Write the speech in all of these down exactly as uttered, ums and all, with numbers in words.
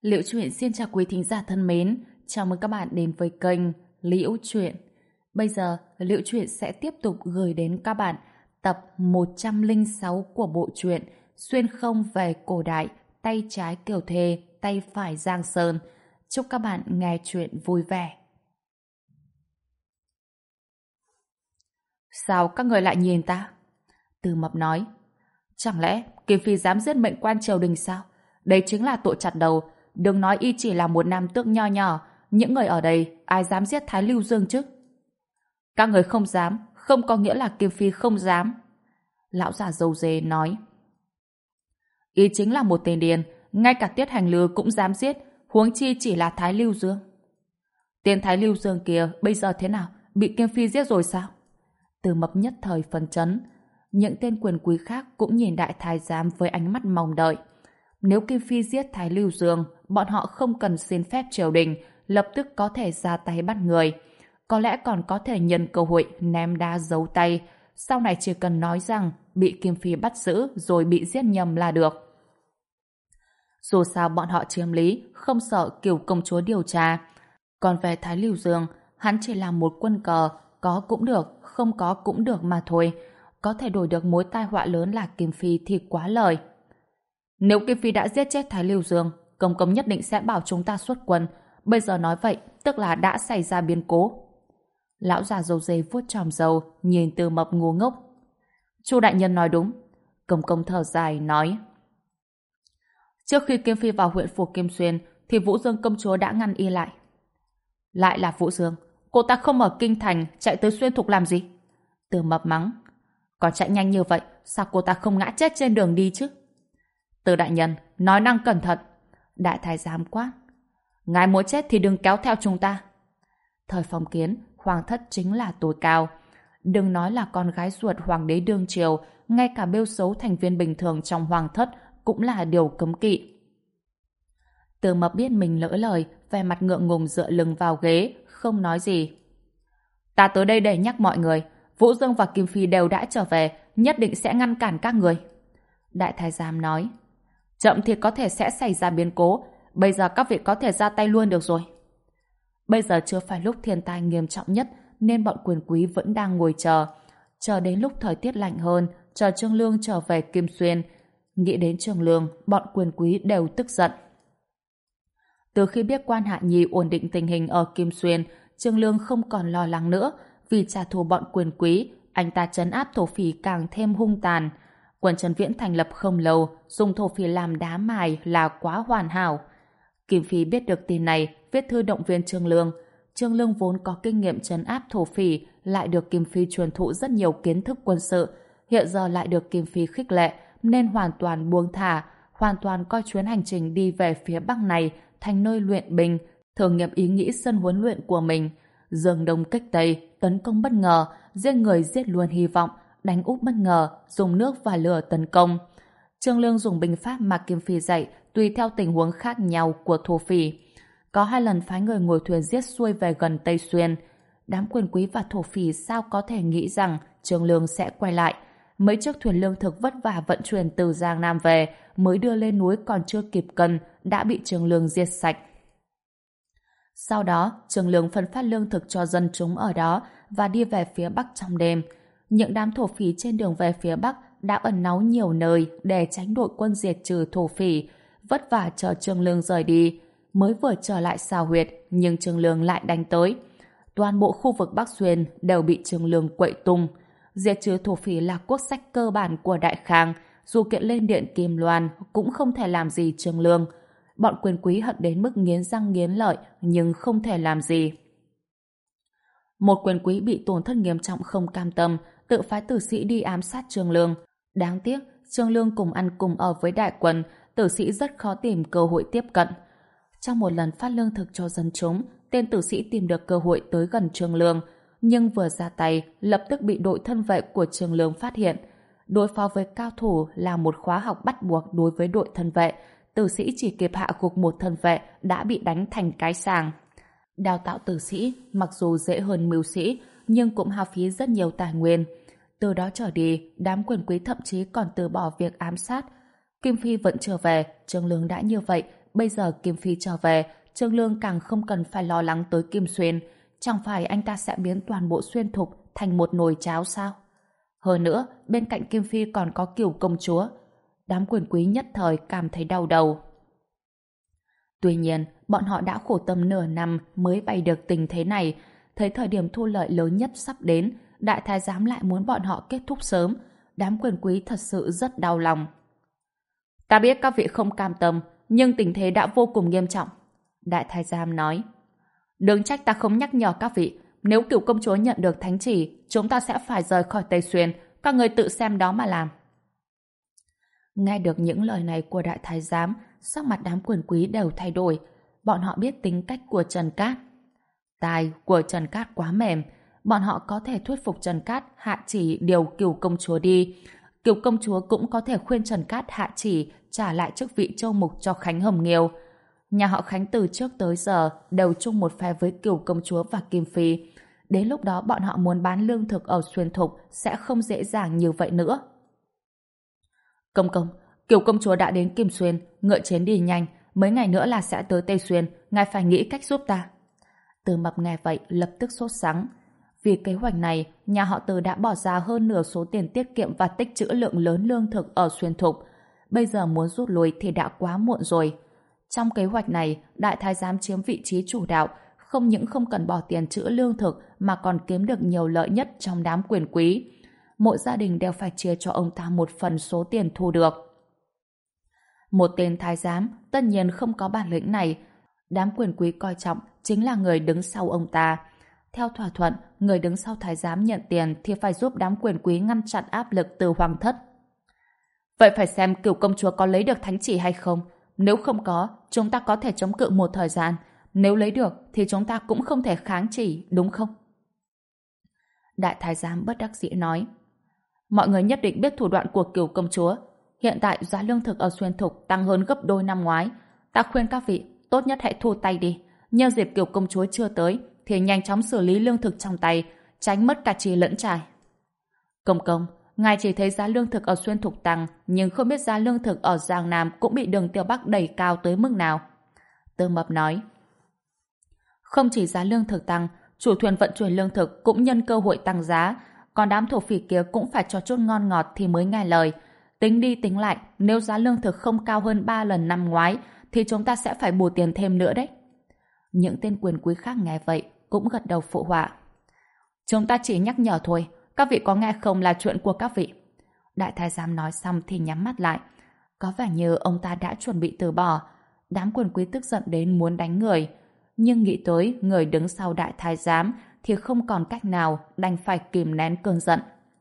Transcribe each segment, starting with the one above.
Liễu Chuyện xin chào quý thính giả thân mến, chào mừng các bạn đến với kênh Liễu Chuyện. Bây giờ, Liễu Chuyện sẽ tiếp tục gửi đến các bạn tập một trăm lẻ sáu của bộ truyện Xuyên không về cổ đại, tay trái Kiều Thề, tay phải Giang Sơn. Chúc các bạn nghe chuyện vui vẻ. Sao các người lại nhìn ta? Từ Mập nói. Chẳng lẽ Kim Phi dám giết mệnh quan triều đình sao? Đây chính là tội chặt đầu. Đừng nói y chỉ là một nam tước nho nhỏ, những người ở đây ai dám giết Thái Lưu Dương chứ? Các người không dám, không có nghĩa là Kim Phi không dám. Lão già râu dê nói. Y chính là một tên điên, ngay cả Tiết Hành Lư cũng dám giết, huống chi chỉ là Thái Lưu Dương. Tên Thái Lưu Dương kia bây giờ thế nào? Bị Kim Phi giết rồi sao? Từ Mập nhất thời phấn chấn. Những tên quyền quý khác cũng nhìn đại thái giám với ánh mắt mong đợi. Nếu Kim Phi giết Thái Lưu Dương, bọn họ không cần xin phép triều đình, lập tức có thể ra tay bắt người. Có lẽ còn có thể nhân cơ hội ném đá giấu tay, sau này chỉ cần nói rằng bị Kim Phi bắt giữ rồi bị giết nhầm là được. Dù sao bọn họ chiếm lý, không sợ Kiều công chúa điều tra. Còn về Thái Lưu Dương, hắn chỉ là một quân cờ, có cũng được, không có cũng được mà thôi. Có thể đổi được mối tai họa lớn là Kim Phi thì quá lời. Nếu Kim Phi đã giết chết Thái Lưu Dương, công công nhất định sẽ bảo chúng ta xuất quân. Bây giờ nói vậy, tức là đã xảy ra biến cố. Lão già râu dê vuốt tròm râu, nhìn Từ Mập ngu ngốc. Chu đại nhân nói đúng. Công công thở dài, nói. Trước khi Kim Phi vào huyện phủ Kim Xuyên, thì Vũ Dương công chúa đã ngăn y lại. Lại là Vũ Dương. Cô ta không ở Kinh Thành, chạy tới Xuyên Thục làm gì? Từ Mập mắng. Còn chạy nhanh như vậy, sao cô ta không ngã chết trên đường đi chứ? Từ đại nhân, nói năng cẩn thận. Đại thái giám quát. Ngài muốn chết thì đừng kéo theo chúng ta. Thời phong kiến, hoàng thất chính là tối cao. Đừng nói là con gái ruột hoàng đế đương triều, ngay cả bêu xấu thành viên bình thường trong hoàng thất cũng là điều cấm kỵ. Từ Mập biết mình lỡ lời, vẻ mặt ngượng ngùng dựa lưng vào ghế, không nói gì. Ta tới đây để nhắc mọi người, Vũ Dương và Kim Phi đều đã trở về, nhất định sẽ ngăn cản các người. Đại thái giám nói. Chậm thì có thể sẽ xảy ra biến cố, bây giờ các vị có thể ra tay luôn được rồi. Bây giờ chưa phải lúc thiên tai nghiêm trọng nhất, nên bọn quyền quý vẫn đang ngồi chờ. Chờ đến lúc thời tiết lạnh hơn, chờ Trương Lương trở về Kim Xuyên. Nghĩ đến Trương Lương, bọn quyền quý đều tức giận. Từ khi biết quan Hạ Nhi ổn định tình hình ở Kim Xuyên, Trương Lương không còn lo lắng nữa. Vì trả thù bọn quyền quý, anh ta trấn áp thổ phỉ càng thêm hung tàn. Quân Trấn Viễn thành lập không lâu, dùng thổ phỉ làm đá mài là quá hoàn hảo. Kim Phi biết được tin này, viết thư động viên Trương Lương. Trương Lương vốn có kinh nghiệm trấn áp thổ phỉ, lại được Kim Phi truyền thụ rất nhiều kiến thức quân sự. Hiện giờ lại được Kim Phi khích lệ, nên hoàn toàn buông thả, hoàn toàn coi chuyến hành trình đi về phía Bắc này thành nơi luyện binh, thử nghiệm ý nghĩ sân huấn luyện của mình. Dương đông kích tây, tấn công bất ngờ, giết người giết luôn hy vọng, đánh úp bất ngờ, dùng nước và lửa tấn công. Trương Lương dùng binh pháp mà Kim Phi dạy tùy theo tình huống khác nhau của thổ phỉ. Có hai lần phái người ngồi thuyền giết xuôi về gần Tây Xuyên. Đám quyền quý và thổ phỉ sao có thể nghĩ rằng Trương Lương sẽ quay lại. Mấy chiếc thuyền lương thực vất vả vận chuyển từ Giang Nam về mới đưa lên núi còn chưa kịp cân đã bị Trương Lương giết sạch. Sau đó, Trương Lương phân phát lương thực cho dân chúng ở đó và đi về phía Bắc trong đêm. Những đám thổ phỉ trên đường về phía Bắc đã ẩn náu nhiều nơi để tránh đội quân diệt trừ thổ phỉ, vất vả chờ Trương Lương rời đi. Mới vừa trở lại Xào Huyệt, nhưng Trương Lương lại đánh tới. Toàn bộ khu vực Bắc Xuyên đều bị Trương Lương quậy tung. Diệt trừ thổ phỉ là quốc sách cơ bản của Đại Khang, dù kiện lên điện Kim Loan cũng không thể làm gì Trương Lương. Bọn quyền quý hận đến mức nghiến răng nghiến lợi nhưng không thể làm gì. Một quyền quý bị tổn thất nghiêm trọng không cam tâm, tự phái tử sĩ đi ám sát Trương Lương. Đáng tiếc, Trương Lương cùng ăn cùng ở với đại quân, tử sĩ rất khó tìm cơ hội tiếp cận. Trong một lần phát lương thực cho dân chúng, tên tử sĩ tìm được cơ hội tới gần Trương Lương, nhưng vừa ra tay, lập tức bị đội thân vệ của Trương Lương phát hiện. Đối phó với cao thủ là một khóa học bắt buộc đối với đội thân vệ, tử sĩ chỉ kịp hạ gục một thân vệ đã bị đánh thành cái sàng. Đào tạo tử sĩ mặc dù dễ hơn mưu sĩ, nhưng cũng hao phí rất nhiều tài nguyên. Từ đó trở đi, đám quyền quý thậm chí còn từ bỏ việc ám sát. Kim Phi vẫn trở về, Trương Lương đã như vậy, bây giờ Kim Phi trở về, Trương Lương càng không cần phải lo lắng tới Kim Xuyên. Chẳng phải anh ta sẽ biến toàn bộ Xuyên Thục thành một nồi cháo sao? Hơn nữa, bên cạnh Kim Phi còn có Cửu công chúa. Đám quyền quý nhất thời cảm thấy đau đầu. Tuy nhiên, bọn họ đã khổ tâm nửa năm mới bày được tình thế này. Thấy thời điểm thu lợi lớn nhất sắp đến, đại thái giám lại muốn bọn họ kết thúc sớm. Đám quyền quý thật sự rất đau lòng. Ta biết các vị không cam tâm, nhưng tình thế đã vô cùng nghiêm trọng. Đại thái giám nói. Đừng trách ta không nhắc nhở các vị. Nếu Cửu công chúa nhận được thánh chỉ, chúng ta sẽ phải rời khỏi Tây Xuyên. Các người tự xem đó mà làm. Nghe được những lời này của đại thái giám, sắc mặt đám quyền quý đều thay đổi. Bọn họ biết tính cách của Trần Cát. Tai của Trần Cát quá mềm. Bọn họ có thể thuyết phục Trần Cát hạ chỉ điều Cửu công chúa đi. Cửu công chúa cũng có thể khuyên Trần Cát hạ chỉ trả lại chức vị châu mục cho Khánh Hồng Nghiêu. Nhà họ Khánh từ trước tới giờ đều chung một phe với Cửu công chúa và Kim Phi. Đến lúc đó bọn họ muốn bán lương thực ở Xuyên Thục sẽ không dễ dàng như vậy nữa. Công công, Cửu công chúa đã đến Kim Xuyên, ngựa chiến đi nhanh, mấy ngày nữa là sẽ tới Tây Xuyên, ngài phải nghĩ cách giúp ta. Từ Mập nghe vậy lập tức sốt sắng. Vì kế hoạch này, nhà họ Từ đã bỏ ra hơn nửa số tiền tiết kiệm và tích trữ lượng lớn lương thực ở Xuyên Thục. Bây giờ muốn rút lui thì đã quá muộn rồi. Trong kế hoạch này, đại thái giám chiếm vị trí chủ đạo, không những không cần bỏ tiền trữ lương thực mà còn kiếm được nhiều lợi nhất trong đám quyền quý. Mỗi gia đình đều phải chia cho ông ta một phần số tiền thu được. Một tên thái giám tất nhiên không có bản lĩnh này. Đám quyền quý coi trọng chính là người đứng sau ông ta. Theo thỏa thuận, người đứng sau thái giám nhận tiền thì phải giúp đám quyền quý ngăn chặn áp lực từ hoàng thất. Vậy phải xem Cửu công chúa có lấy được thánh chỉ hay không. Nếu không có, chúng ta có thể chống cự một thời gian. Nếu lấy được thì chúng ta cũng không thể kháng chỉ, đúng không? Đại thái giám bất đắc dĩ nói. Mọi người nhất định biết thủ đoạn của Cửu công chúa. Hiện tại giá lương thực ở Xuyên Thục tăng hơn gấp đôi năm ngoái. Ta khuyên các vị tốt nhất hãy thu tay đi. Nhân dịp Cửu công chúa chưa tới thì nhanh chóng xử lý lương thực trong tay, tránh mất cả trì lẫn trải. Công công, ngài chỉ thấy giá lương thực ở Xuyên Thục tăng, nhưng không biết giá lương thực ở Giang Nam cũng bị Đường Tiêu Bắc đẩy cao tới mức nào. Tư Mập nói. Không chỉ giá lương thực tăng, chủ thuyền vận chuyển lương thực cũng nhân cơ hội tăng giá, còn đám thổ phỉ kia cũng phải cho chút ngon ngọt thì mới nghe lời. Tính đi tính lại, nếu giá lương thực không cao hơn ba lần năm ngoái, thì chúng ta sẽ phải bù tiền thêm nữa đấy. Những tên quyền quý khác nghe vậy, cũng gật đầu phụ họa. Chúng ta chỉ nhắc nhở thôi, các vị có nghe không là chuyện của các vị. Đại thái giám nói xong thì nhắm mắt lại. Có vẻ như ông ta đã chuẩn bị từ bỏ. Đám quyền quý tức giận đến muốn đánh người. Nhưng nghĩ tới người đứng sau đại thái giám thì không còn cách nào, đành phải kìm nén cơn giận.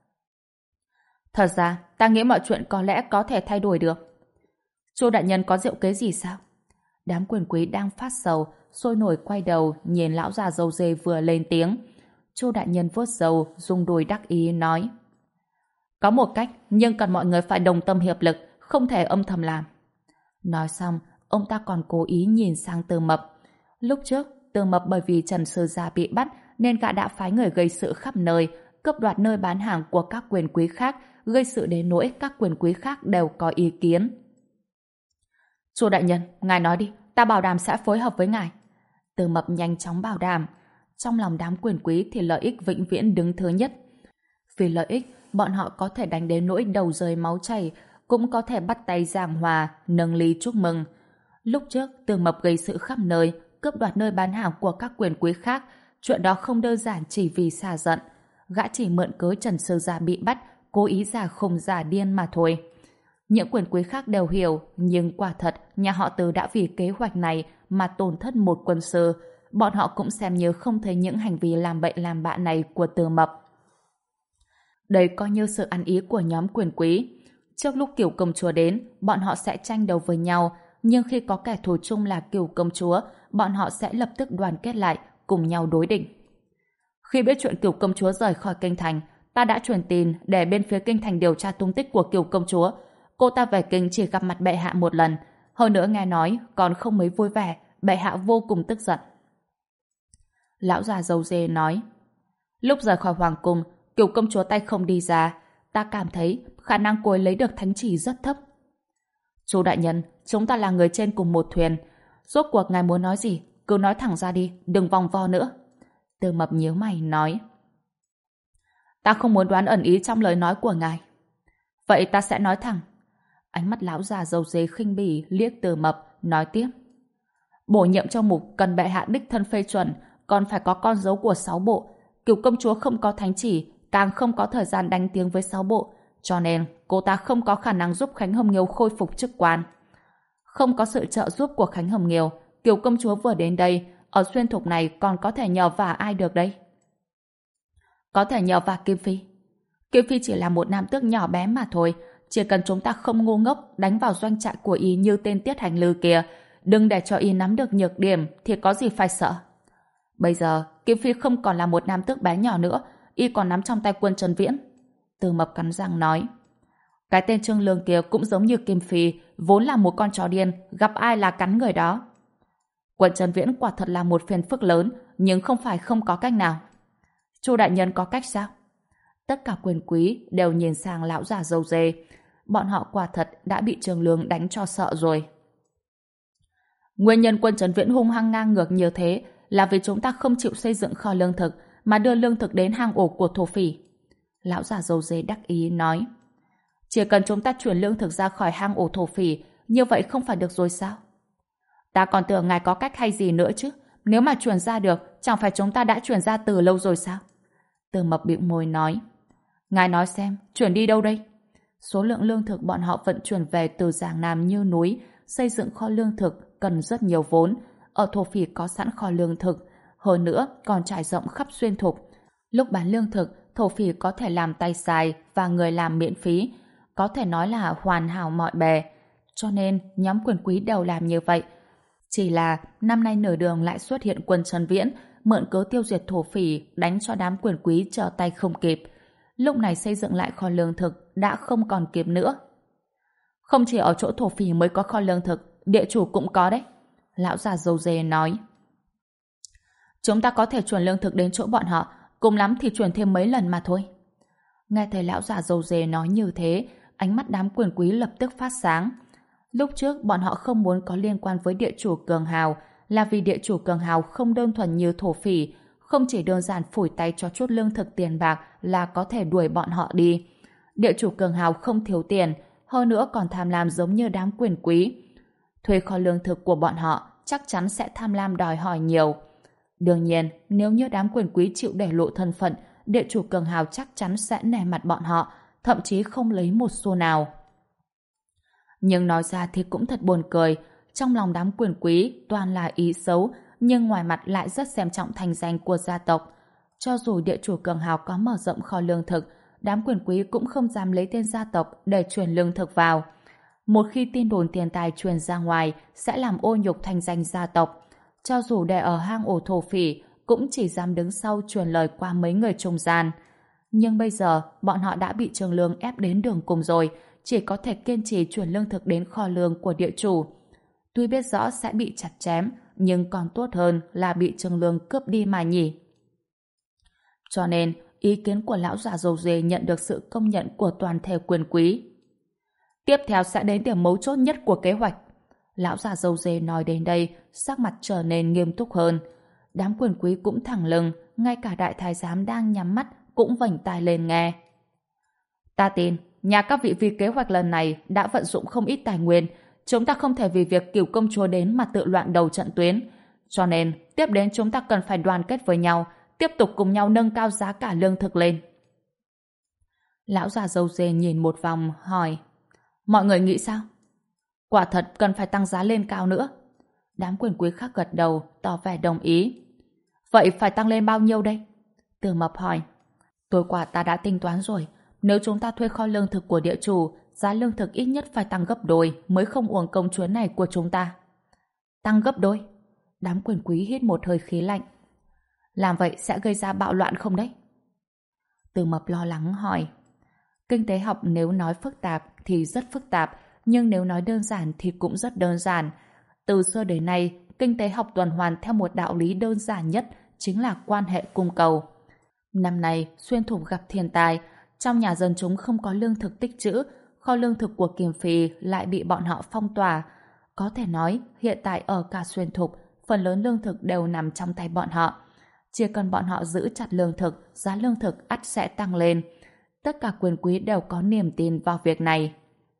Thật ra, ta nghĩ mọi chuyện có lẽ có thể thay đổi được. Chu đại nhân có diệu kế gì sao? Đám quyền quý đang phát sầu, sôi nổi quay đầu nhìn lão già râu dê vừa lên tiếng. Chu đại nhân vuốt râu, rung đùi đắc ý nói. Có một cách, nhưng cần mọi người phải đồng tâm hiệp lực, không thể âm thầm làm. Nói xong, ông ta còn cố ý nhìn sang Tư Mập. Lúc trước, Tư Mập bởi vì Trần Sư Gia bị bắt nên gã đã phái người gây sự khắp nơi, cướp đoạt nơi bán hàng của các quyền quý khác, gây sự đến nỗi các quyền quý khác đều có ý kiến. Chu đại nhân, ngài nói đi, ta bảo đảm sẽ phối hợp với ngài. Tư Mập nhanh chóng bảo đảm. Trong lòng đám quyền quý thì lợi ích vĩnh viễn đứng thứ nhất. Vì lợi ích, bọn họ có thể đánh đến nỗi đầu rơi máu chảy, cũng có thể bắt tay giảng hòa, nâng ly chúc mừng. Lúc trước, Tư Mập gây sự khắp nơi, cướp đoạt nơi bán hàng của các quyền quý khác, chuyện đó không đơn giản chỉ vì xả giận. Gã chỉ mượn cớ Trần Sư Gia bị bắt, cố ý giả khùng giả điên mà thôi. Những quyền quý khác đều hiểu, nhưng quả thật nhà họ Từ đã vì kế hoạch này mà tổn thất một quân sư. Bọn họ cũng xem như không thấy những hành vi làm bậy làm bạ này của Tư Mập. Đây coi như sự ăn ý của nhóm quyền quý. Trước lúc Cửu công chúa đến, bọn họ sẽ tranh đấu với nhau, nhưng khi có kẻ thù chung là Cửu công chúa, bọn họ sẽ lập tức đoàn kết lại, cùng nhau đối địch. Khi biết chuyện Cửu công chúa rời khỏi kinh thành, ta đã truyền tin để bên phía kinh thành điều tra tung tích của Cửu công chúa. Cô ta về kinh chỉ gặp mặt bệ hạ một lần, hơn nữa nghe nói còn không mấy vui vẻ, bệ hạ vô cùng tức giận. Lão già râu dê nói, lúc rời khỏi hoàng cung, Cửu công chúa tay không đi ra, ta cảm thấy khả năng cô ấy lấy được thánh chỉ rất thấp. Chu đại nhân, chúng ta là người trên cùng một thuyền. Rốt cuộc ngài muốn nói gì? Cứ nói thẳng ra đi, đừng vòng vo nữa. Từ Mập nhíu mày nói. Ta không muốn đoán ẩn ý trong lời nói của ngài. Vậy ta sẽ nói thẳng. Ánh mắt lão già râu dế khinh bỉ liếc Từ Mập, nói tiếp. Bổ nhiệm châu mục cần bệ hạ đích thân phê chuẩn, còn phải có con dấu của sáu bộ. Cửu công chúa không có thánh chỉ, càng không có thời gian đánh tiếng với sáu bộ, cho nên cô ta không có khả năng giúp Khánh Hồng Nghiêu khôi phục chức quan. Không có sự trợ giúp của Khánh Hồng Nghiêu, Cửu công chúa vừa đến đây, ở xuyên thục này còn có thể nhờ vả ai được đây? Có thể nhờ vả Kim Phi. Kim Phi chỉ là một nam tước nhỏ bé mà thôi, chỉ cần chúng ta không ngu ngốc đánh vào doanh trại của y như tên Tiết Hành Lư kia, đừng để cho y nắm được nhược điểm thì có gì phải sợ. Bây giờ, Kim Phi không còn là một nam tước bé nhỏ nữa, y còn nắm trong tay quân Trần Viễn. Từ Mập cắn răng nói. Cái tên Trương Lương kia cũng giống như Kim Phi, vốn là một con chó điên, gặp ai là cắn người đó. Quân Trần Viễn quả thật là một phiền phức lớn, nhưng không phải không có cách nào. Chu đại nhân có cách sao? Tất cả quyền quý đều nhìn sang lão già râu dê. Bọn họ quả thật đã bị Trương Lương đánh cho sợ rồi. Nguyên nhân quân Trần Viễn hung hăng ngang ngược như thế là vì chúng ta không chịu xây dựng kho lương thực mà đưa lương thực đến hang ổ của thổ phỉ. Lão già râu dê đắc ý nói. Chỉ cần chúng ta chuyển lương thực ra khỏi hang ổ thổ phỉ, như vậy không phải được rồi sao? Ta còn tưởng ngài có cách hay gì nữa chứ. Nếu mà chuyển ra được, chẳng phải chúng ta đã chuyển ra từ lâu rồi sao? Từ Mập bĩu môi nói. Ngài nói xem, chuyển đi đâu đây? Số lượng lương thực bọn họ vận chuyển về từ Giang Nam như núi, xây dựng kho lương thực cần rất nhiều vốn. Ở thổ phỉ có sẵn kho lương thực, hơn nữa còn trải rộng khắp xuyên thục. Lúc bán lương thực, thổ phỉ có thể làm tay xài và người làm miễn phí, có thể nói là hoàn hảo mọi bề. Cho nên nhóm quyền quý đều làm như vậy. Chỉ là năm nay nửa đường lại xuất hiện quân Trần Viễn, mượn cớ tiêu diệt thổ phỉ, đánh cho đám quyền quý trở tay không kịp. Lúc này xây dựng lại kho lương thực đã không còn kịp nữa. Không chỉ ở chỗ thổ phỉ mới có kho lương thực, địa chủ cũng có đấy. Lão già râu dê nói. Chúng ta có thể chuyển lương thực đến chỗ bọn họ, cùng lắm thì chuyển thêm mấy lần mà thôi. Nghe thấy lão già râu dê nói như thế, ánh mắt đám quyền quý lập tức phát sáng. Lúc trước bọn họ không muốn có liên quan với địa chủ cường hào là vì địa chủ cường hào không đơn thuần như thổ phỉ, không chỉ đơn giản phủi tay cho chút lương thực tiền bạc là có thể đuổi bọn họ đi. Địa chủ cường hào không thiếu tiền, hơn nữa còn tham lam giống như đám quyền quý. Thuê kho lương thực của bọn họ chắc chắn sẽ tham lam đòi hỏi nhiều. Đương nhiên, nếu như đám quyền quý chịu để lộ thân phận, địa chủ cường hào chắc chắn sẽ nể mặt bọn họ, thậm chí không lấy một xu nào. Nhưng nói ra thì cũng thật buồn cười, trong lòng đám quyền quý toàn là ý xấu, nhưng ngoài mặt lại rất xem trọng thành danh của gia tộc. Cho dù địa chủ cường hào có mở rộng kho lương thực, đám quyền quý cũng không dám lấy tên gia tộc để truyền lương thực vào. Một khi tin đồn tiền tài truyền ra ngoài sẽ làm ô nhục thành danh gia tộc. Cho dù để ở hang ổ thổ phỉ cũng chỉ dám đứng sau truyền lời qua mấy người trung gian. Nhưng bây giờ bọn họ đã bị Trương Lương ép đến đường cùng rồi, chỉ có thể kiên trì chuyển lương thực đến kho lương của địa chủ. Tuy biết rõ sẽ bị chặt chém, nhưng còn tốt hơn là bị Trương Lương cướp đi mà nhỉ. Cho nên, ý kiến của lão già râu dê nhận được sự công nhận của toàn thể quyền quý. Tiếp theo sẽ đến điểm mấu chốt nhất của kế hoạch. Lão già râu dê nói đến đây, sắc mặt trở nên nghiêm túc hơn. Đám quyền quý cũng thẳng lưng, ngay cả đại thái giám đang nhắm mắt cũng vểnh tai lên nghe. Ta tin, nhà các vị vì kế hoạch lần này đã vận dụng không ít tài nguyên, chúng ta không thể vì việc Cửu công chúa đến mà tự loạn đầu trận tuyến. Cho nên, tiếp đến chúng ta cần phải đoàn kết với nhau, tiếp tục cùng nhau nâng cao giá cả lương thực lên. Lão già râu dê nhìn một vòng, hỏi. Mọi người nghĩ sao? Quả thật cần phải tăng giá lên cao nữa. Đám quyền quý khác gật đầu, tỏ vẻ đồng ý. Vậy phải tăng lên bao nhiêu đây? Từ Mập hỏi. Tối qua ta đã tính toán rồi. Nếu chúng ta thuê kho lương thực của địa chủ, giá lương thực ít nhất phải tăng gấp đôi mới không uổng công chuyến này của chúng ta. Tăng gấp đôi? Đám quyền quý hít một hơi khí lạnh. Làm vậy sẽ gây ra bạo loạn không đấy? Từ Mập lo lắng hỏi. Kinh tế học nếu nói phức tạp thì rất phức tạp, nhưng nếu nói đơn giản thì cũng rất đơn giản. Từ xưa đến nay, kinh tế học tuần hoàn theo một đạo lý đơn giản nhất, chính là quan hệ cung cầu. Năm nay, xuyên thủng gặp thiên tai, trong nhà dân chúng không có lương thực tích trữ, kho lương thực của Kim Phi lại bị bọn họ phong tỏa. Có thể nói, hiện tại ở cả Xuyên Thục, phần lớn lương thực đều nằm trong tay bọn họ. Chỉ cần bọn họ giữ chặt lương thực, giá lương thực ắt sẽ tăng lên. Tất cả quyền quý đều có niềm tin vào việc này.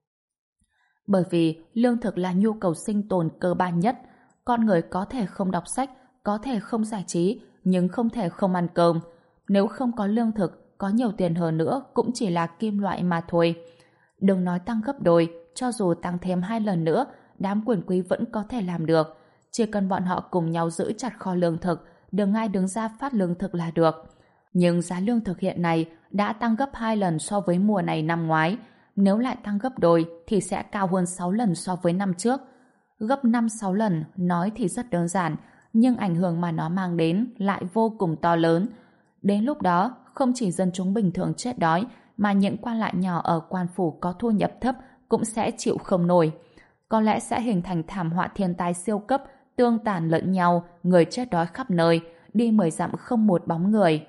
Bởi vì lương thực là nhu cầu sinh tồn cơ bản nhất. Con người có thể không đọc sách, có thể không giải trí, nhưng không thể không ăn cơm. Nếu không có lương thực, có nhiều tiền hơn nữa cũng chỉ là kim loại mà thôi. Đừng nói tăng gấp đôi, cho dù tăng thêm hai lần nữa, đám quyền quý vẫn có thể làm được. Chỉ cần bọn họ cùng nhau giữ chặt kho lương thực, đừng ai đứng ra phát lương thực là được. Nhưng giá lương thực hiện nay đã tăng gấp hai lần so với mùa này năm ngoái. Nếu lại tăng gấp đôi thì sẽ cao hơn sáu lần so với năm trước. Gấp năm sáu lần nói thì rất đơn giản, nhưng ảnh hưởng mà nó mang đến lại vô cùng to lớn. Đến lúc đó, không chỉ dân chúng bình thường chết đói, mà những quan lại nhỏ ở quan phủ có thu nhập thấp cũng sẽ chịu không nổi. Có lẽ sẽ hình thành thảm họa thiên tai siêu cấp, tương tàn lẫn nhau, người chết đói khắp nơi, đi mười dặm không một bóng người.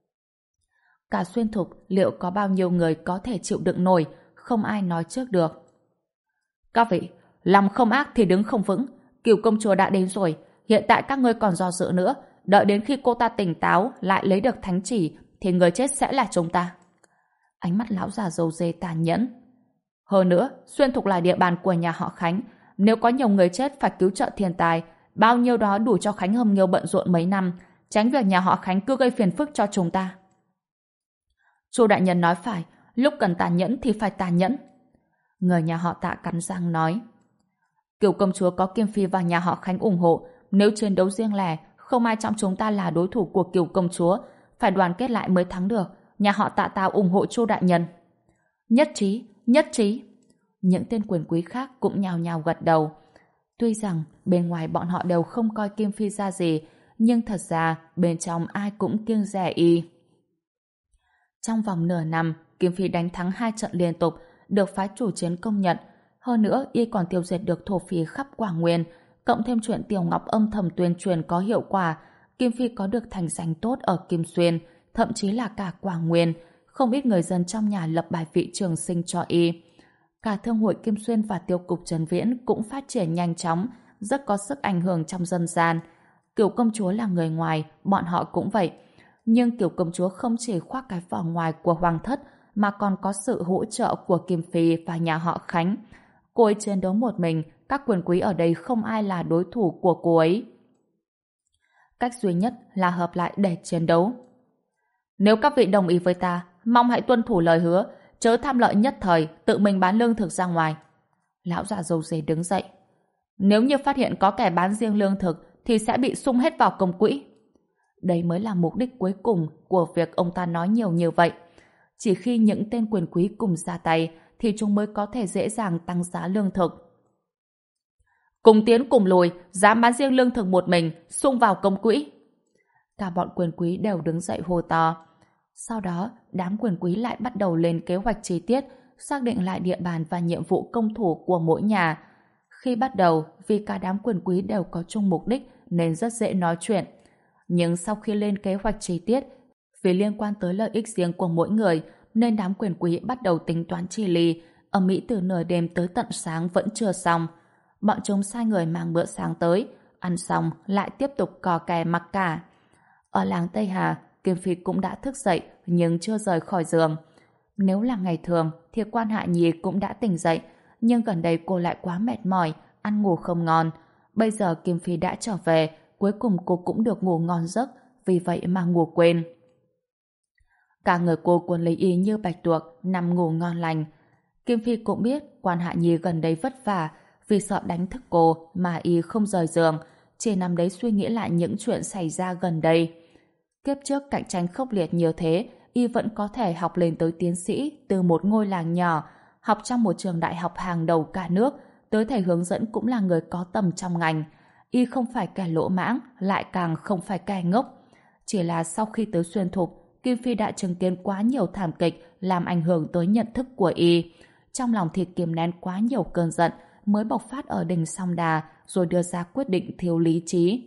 Cả Xuyên Thục liệu có bao nhiêu người có thể chịu đựng nổi, không ai nói trước được. Các vị, lòng không ác thì đứng không vững, Cửu công chúa đã đến rồi, hiện tại các ngươi còn do dự nữa, đợi đến khi cô ta tỉnh táo lại lấy được thánh chỉ thì người chết sẽ là chúng ta. Ánh mắt lão già râu dê tàn nhẫn. Hơn nữa, Xuyên Thục là địa bàn của nhà họ Khánh, nếu có nhiều người chết phải cứu trợ thiên tai, bao nhiêu đó đủ cho Khánh Hâm Nghiêu bận rộn mấy năm, tránh việc nhà họ Khánh cứ gây phiền phức cho chúng ta. Chu đại nhân nói phải, lúc cần tàn nhẫn thì phải tàn nhẫn. Người nhà họ Tạ cắn răng nói. Cửu công chúa có Kim Phi và nhà họ Khánh ủng hộ, nếu chiến đấu riêng lẻ, không ai trong chúng ta là đối thủ của Cửu công chúa, phải đoàn kết lại mới thắng được. Nhà họ Tạ ta ủng hộ Chu đại nhân. Nhất trí, nhất trí. Những tên quyền quý khác cũng nhào nhào gật đầu. Tuy rằng bên ngoài bọn họ đều không coi Kim Phi ra gì, nhưng thật ra bên trong ai cũng kiêng dè y. Trong vòng nửa năm, Kim Phi đánh thắng hai trận liên tục, được phái chủ chiến công nhận. Hơn nữa, y còn tiêu diệt được thổ phỉ khắp Quảng Nguyên, cộng thêm chuyện Tiểu Ngọc âm thầm tuyên truyền có hiệu quả, Kim Phi có được thành danh tốt ở Kim Xuyên, thậm chí là cả Quảng Nguyên. Không ít người dân trong nhà lập bài vị trường sinh cho y. Cả thương hội Kim Xuyên và tiêu cục Trần Viễn cũng phát triển nhanh chóng, rất có sức ảnh hưởng trong dân gian. Cửu công chúa là người ngoài, bọn họ cũng vậy. Nhưng Cửu công chúa không chỉ khoác cái vỏ ngoài của hoàng thất, mà còn có sự hỗ trợ của Kim Phi và nhà họ Khánh. Cô ấy chiến đấu một mình, các quyền quý ở đây không ai là đối thủ của cô ấy. Cách duy nhất là hợp lại để chiến đấu. Nếu các vị đồng ý với ta, mong hãy tuân thủ lời hứa, chớ tham lợi nhất thời, tự mình bán lương thực ra ngoài. Lão già râu dê đứng dậy. Nếu như phát hiện có kẻ bán riêng lương thực, thì sẽ bị sung hết vào công quỹ. Đây mới là mục đích cuối cùng của việc ông ta nói nhiều như vậy. Chỉ khi những tên quyền quý cùng ra tay, thì chúng mới có thể dễ dàng tăng giá lương thực. Cùng tiến cùng lùi, dám bán riêng lương thực một mình, sung vào công quỹ. Cả bọn quyền quý đều đứng dậy hô to. Sau đó, đám quyền quý lại bắt đầu lên kế hoạch chi tiết, xác định lại địa bàn và nhiệm vụ công thủ của mỗi nhà. Khi bắt đầu, vì cả đám quyền quý đều có chung mục đích nên rất dễ nói chuyện. Nhưng sau khi lên kế hoạch chi tiết, vì liên quan tới lợi ích riêng của mỗi người, nên đám quyền quý bắt đầu tính toán chi ly, ở Mỹ từ nửa đêm tới tận sáng vẫn chưa xong. Bọn chúng sai người mang bữa sáng tới, ăn xong lại tiếp tục cò kè mặc cả. Ở làng Tây Hà, Kim Phi cũng đã thức dậy nhưng chưa rời khỏi giường. Nếu là ngày thường thì Quan Hạ Nhi cũng đã tỉnh dậy, nhưng gần đây cô lại quá mệt mỏi, ăn ngủ không ngon. Bây giờ Kim Phi đã trở về, cuối cùng cô cũng được ngủ ngon giấc, vì vậy mà ngủ quên. Cả người cô cuốn lấy y như bạch tuộc, nằm ngủ ngon lành. Kim Phi cũng biết Quan Hạ Nhi gần đây vất vả, vì sợ đánh thức cô mà y không rời giường, chỉ nằm đấy suy nghĩ lại những chuyện xảy ra gần đây. Kiếp trước cạnh tranh khốc liệt như thế, y vẫn có thể học lên tới tiến sĩ từ một ngôi làng nhỏ, học trong một trường đại học hàng đầu cả nước, tới thầy hướng dẫn cũng là người có tầm trong ngành. Y không phải kẻ lỗ mãng, lại càng không phải kẻ ngốc. Chỉ là sau khi tới Xuyên Thục, Kim Phi đã chứng kiến quá nhiều thảm kịch làm ảnh hưởng tới nhận thức của y. Trong lòng thì kiềm nén quá nhiều cơn giận, mới bộc phát ở đỉnh Song Đà, rồi đưa ra quyết định thiếu lý trí.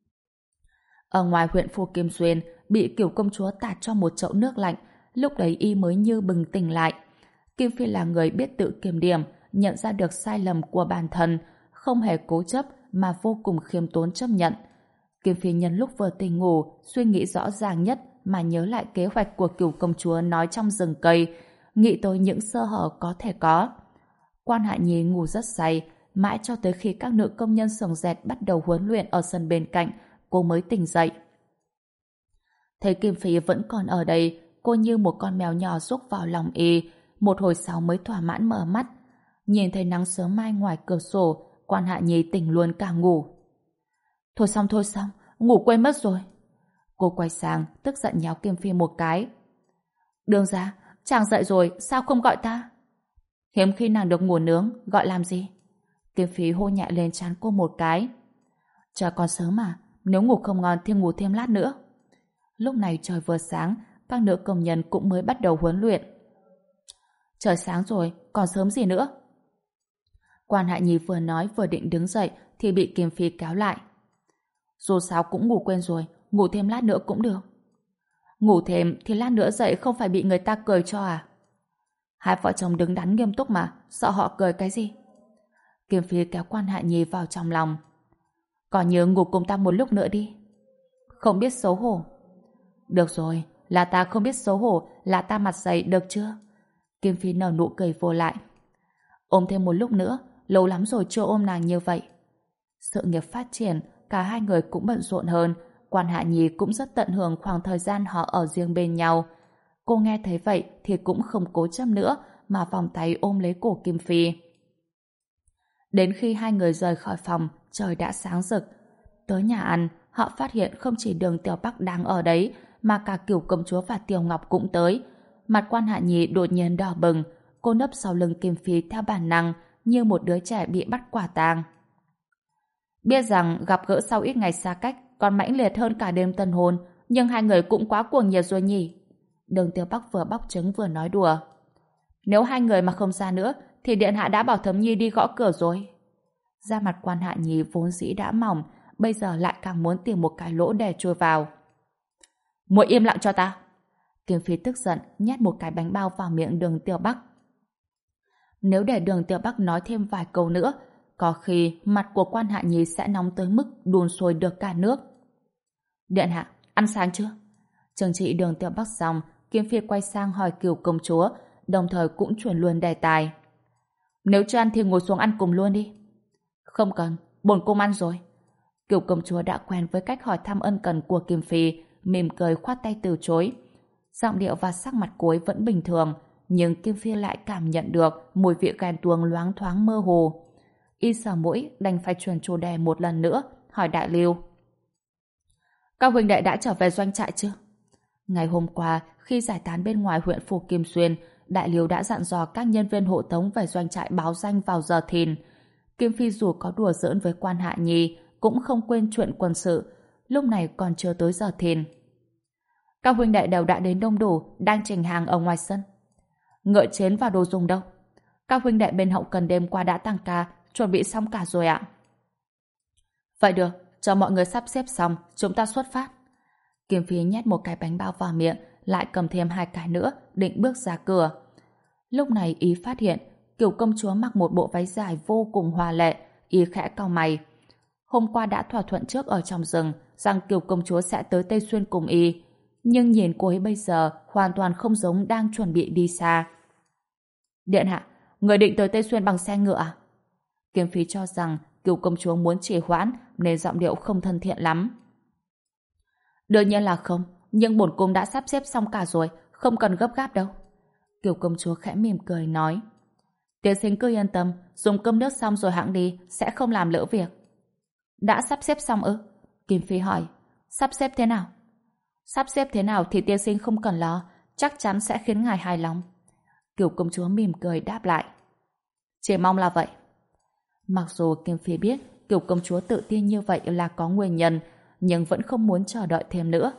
Ở ngoài huyện Phù Kim Xuyên, bị Cửu công chúa tạt cho một chậu nước lạnh, lúc đấy y mới như bừng tỉnh lại. Kim Phi là người biết tự kiểm điểm, nhận ra được sai lầm của bản thân, không hề cố chấp mà vô cùng khiêm tốn chấp nhận. Kim Phi nhân lúc vừa tỉnh ngủ, suy nghĩ rõ ràng nhất mà nhớ lại kế hoạch của Cửu công chúa nói trong rừng cây, nghĩ tới những sơ hở có thể có. Quan Hạ Nhi ngủ rất say, mãi cho tới khi các nữ công nhân xưởng dệt bắt đầu huấn luyện ở sân bên cạnh, cô mới tỉnh dậy. Thấy Kim Phi vẫn còn ở đây, cô như một con mèo nhỏ rúc vào lòng y, một hồi sau mới thỏa mãn mở mắt. Nhìn thấy nắng sớm mai ngoài cửa sổ, Quan Hạ Nhi tỉnh luôn cả ngủ. Thôi xong thôi xong, ngủ quên mất rồi. Cô quay sang, tức giận nhéo Kim Phi một cái. Đường ra, chàng dậy rồi, sao không gọi ta? Hiếm khi nàng được ngủ nướng, gọi làm gì? Kim Phi hôn nhẹ lên trán cô một cái. Trời còn sớm mà, nếu ngủ không ngon thì ngủ thêm lát nữa. Lúc này trời vừa sáng, các nữ công nhân cũng mới bắt đầu huấn luyện. Trời sáng rồi, còn sớm gì nữa? Quan Hạ Nhi vừa nói vừa định đứng dậy thì bị Kim Phi kéo lại. Dù sao cũng ngủ quên rồi, ngủ thêm lát nữa cũng được. Ngủ thêm thì lát nữa dậy không phải bị người ta cười cho à? Hai vợ chồng đứng đắn nghiêm túc mà, sợ họ cười cái gì? Kim Phi kéo Quan Hạ Nhi vào trong lòng. Còn nhớ ngủ cùng ta một lúc nữa đi. Không biết xấu hổ. Được rồi, là ta không biết xấu hổ, là ta mặt dày, được chưa? Kim Phi nở nụ cười vô lại. Ôm thêm một lúc nữa, lâu lắm rồi chưa ôm nàng như vậy. Sự nghiệp phát triển, cả hai người cũng bận rộn hơn. Quan Hạ Nhi cũng rất tận hưởng khoảng thời gian họ ở riêng bên nhau. Cô nghe thấy vậy thì cũng không cố chấp nữa mà vòng tay ôm lấy cổ Kim Phi. Đến khi hai người rời khỏi phòng, trời đã sáng rực. Tới nhà ăn, họ phát hiện không chỉ Đường Tiểu Bắc đang ở đấy mà cả Cửu công chúa và Tiểu Ngọc cũng tới. Mặt Quan Hạ Nhi đột nhiên đỏ bừng, cô nấp sau lưng Kim Phi theo bản năng như một đứa trẻ bị bắt quả tang. Biết rằng gặp gỡ sau ít ngày xa cách còn mãnh liệt hơn cả đêm tân hôn, nhưng hai người cũng quá cuồng nhiệt rồi nhỉ? Đường Tiểu Bắc vừa bóc trứng vừa nói đùa. Nếu hai người mà không ra nữa thì điện hạ đã bảo Thấm Nhi đi gõ cửa rồi. Da mặt Quan Hạ Nhi vốn dĩ đã mỏng, bây giờ lại càng muốn tìm một cái lỗ để chui vào. Muội im lặng cho ta. Kim Phi tức giận nhét một cái bánh bao vào miệng Đường Tiểu Bắc. Nếu để Đường Tiểu Bắc nói thêm vài câu nữa, có khi mặt của Quan Hạ Nhi sẽ nóng tới mức đun sôi được cả nước. Điện hạ, ăn sáng chưa? Trừng trị Đường Tiểu Bắc xong, Kim Phi quay sang hỏi Cửu công chúa, đồng thời cũng chuyển luôn đề tài. Nếu chưa ăn thì ngồi xuống ăn cùng luôn đi. Không cần, bổn cung ăn rồi. Cửu công chúa đã quen với cách hỏi thăm ân cần của Kim Phi, mỉm cười khoát tay từ chối. Giọng điệu và sắc mặt cô ấy vẫn bình thường, nhưng Kim Phi lại cảm nhận được mùi vị ghen tuông loáng thoáng mơ hồ. Y sờ mũi đành phải chuyển chủ đề một lần nữa, hỏi Đại Lưu. Các huynh đệ đã trở về doanh trại chưa? Ngày hôm qua, khi giải tán bên ngoài huyện Phủ Kim Xuyên, Đại Lưu đã dặn dò các nhân viên hộ tống về doanh trại báo danh vào giờ thìn. Kim Phi dù có đùa giỡn với Quan Hạ Nhi, cũng không quên chuyện quân sự, lúc này còn chưa tới giờ thìn. Các huynh đệ đều đã đến đông đủ, đang trình hàng ở ngoài sân. Ngựa chiến và đồ dùng đâu? Các huynh đệ bên hậu cần đêm qua đã tăng ca, chuẩn bị xong cả rồi ạ. Vậy được, cho mọi người sắp xếp xong, chúng ta xuất phát. Kim Phi nhét một cái bánh bao vào miệng, lại cầm thêm hai cái nữa, định bước ra cửa. Lúc này ý phát hiện, Cửu công chúa mặc một bộ váy dài vô cùng hoa lệ, ý khẽ cau mày. Hôm qua đã thỏa thuận trước ở trong rừng rằng Cửu công chúa sẽ tới Tây Xuyên cùng y, nhưng nhìn cô ấy bây giờ hoàn toàn không giống đang chuẩn bị đi xa. Điện hạ, người định tới Tây Xuyên bằng xe ngựa à? Kim Phi cho rằng Cửu công chúa muốn trì hoãn nên giọng điệu không thân thiện lắm. Đương nhiên là không, nhưng bổn cung đã sắp xếp xong cả rồi, không cần gấp gáp đâu. Cửu công chúa khẽ mỉm cười nói. Tiên sinh cứ yên tâm, dùng cơm nước xong rồi hãng đi, sẽ không làm lỡ việc. Đã sắp xếp xong ư? Kim Phi hỏi. Sắp xếp thế nào? Sắp xếp thế nào thì tiên sinh không cần lo, chắc chắn sẽ khiến ngài hài lòng. Cửu công chúa mỉm cười đáp lại. Chỉ mong là vậy. Mặc dù Kim Phi biết Cửu công chúa tự tin như vậy là có nguyên nhân, nhưng vẫn không muốn chờ đợi thêm nữa.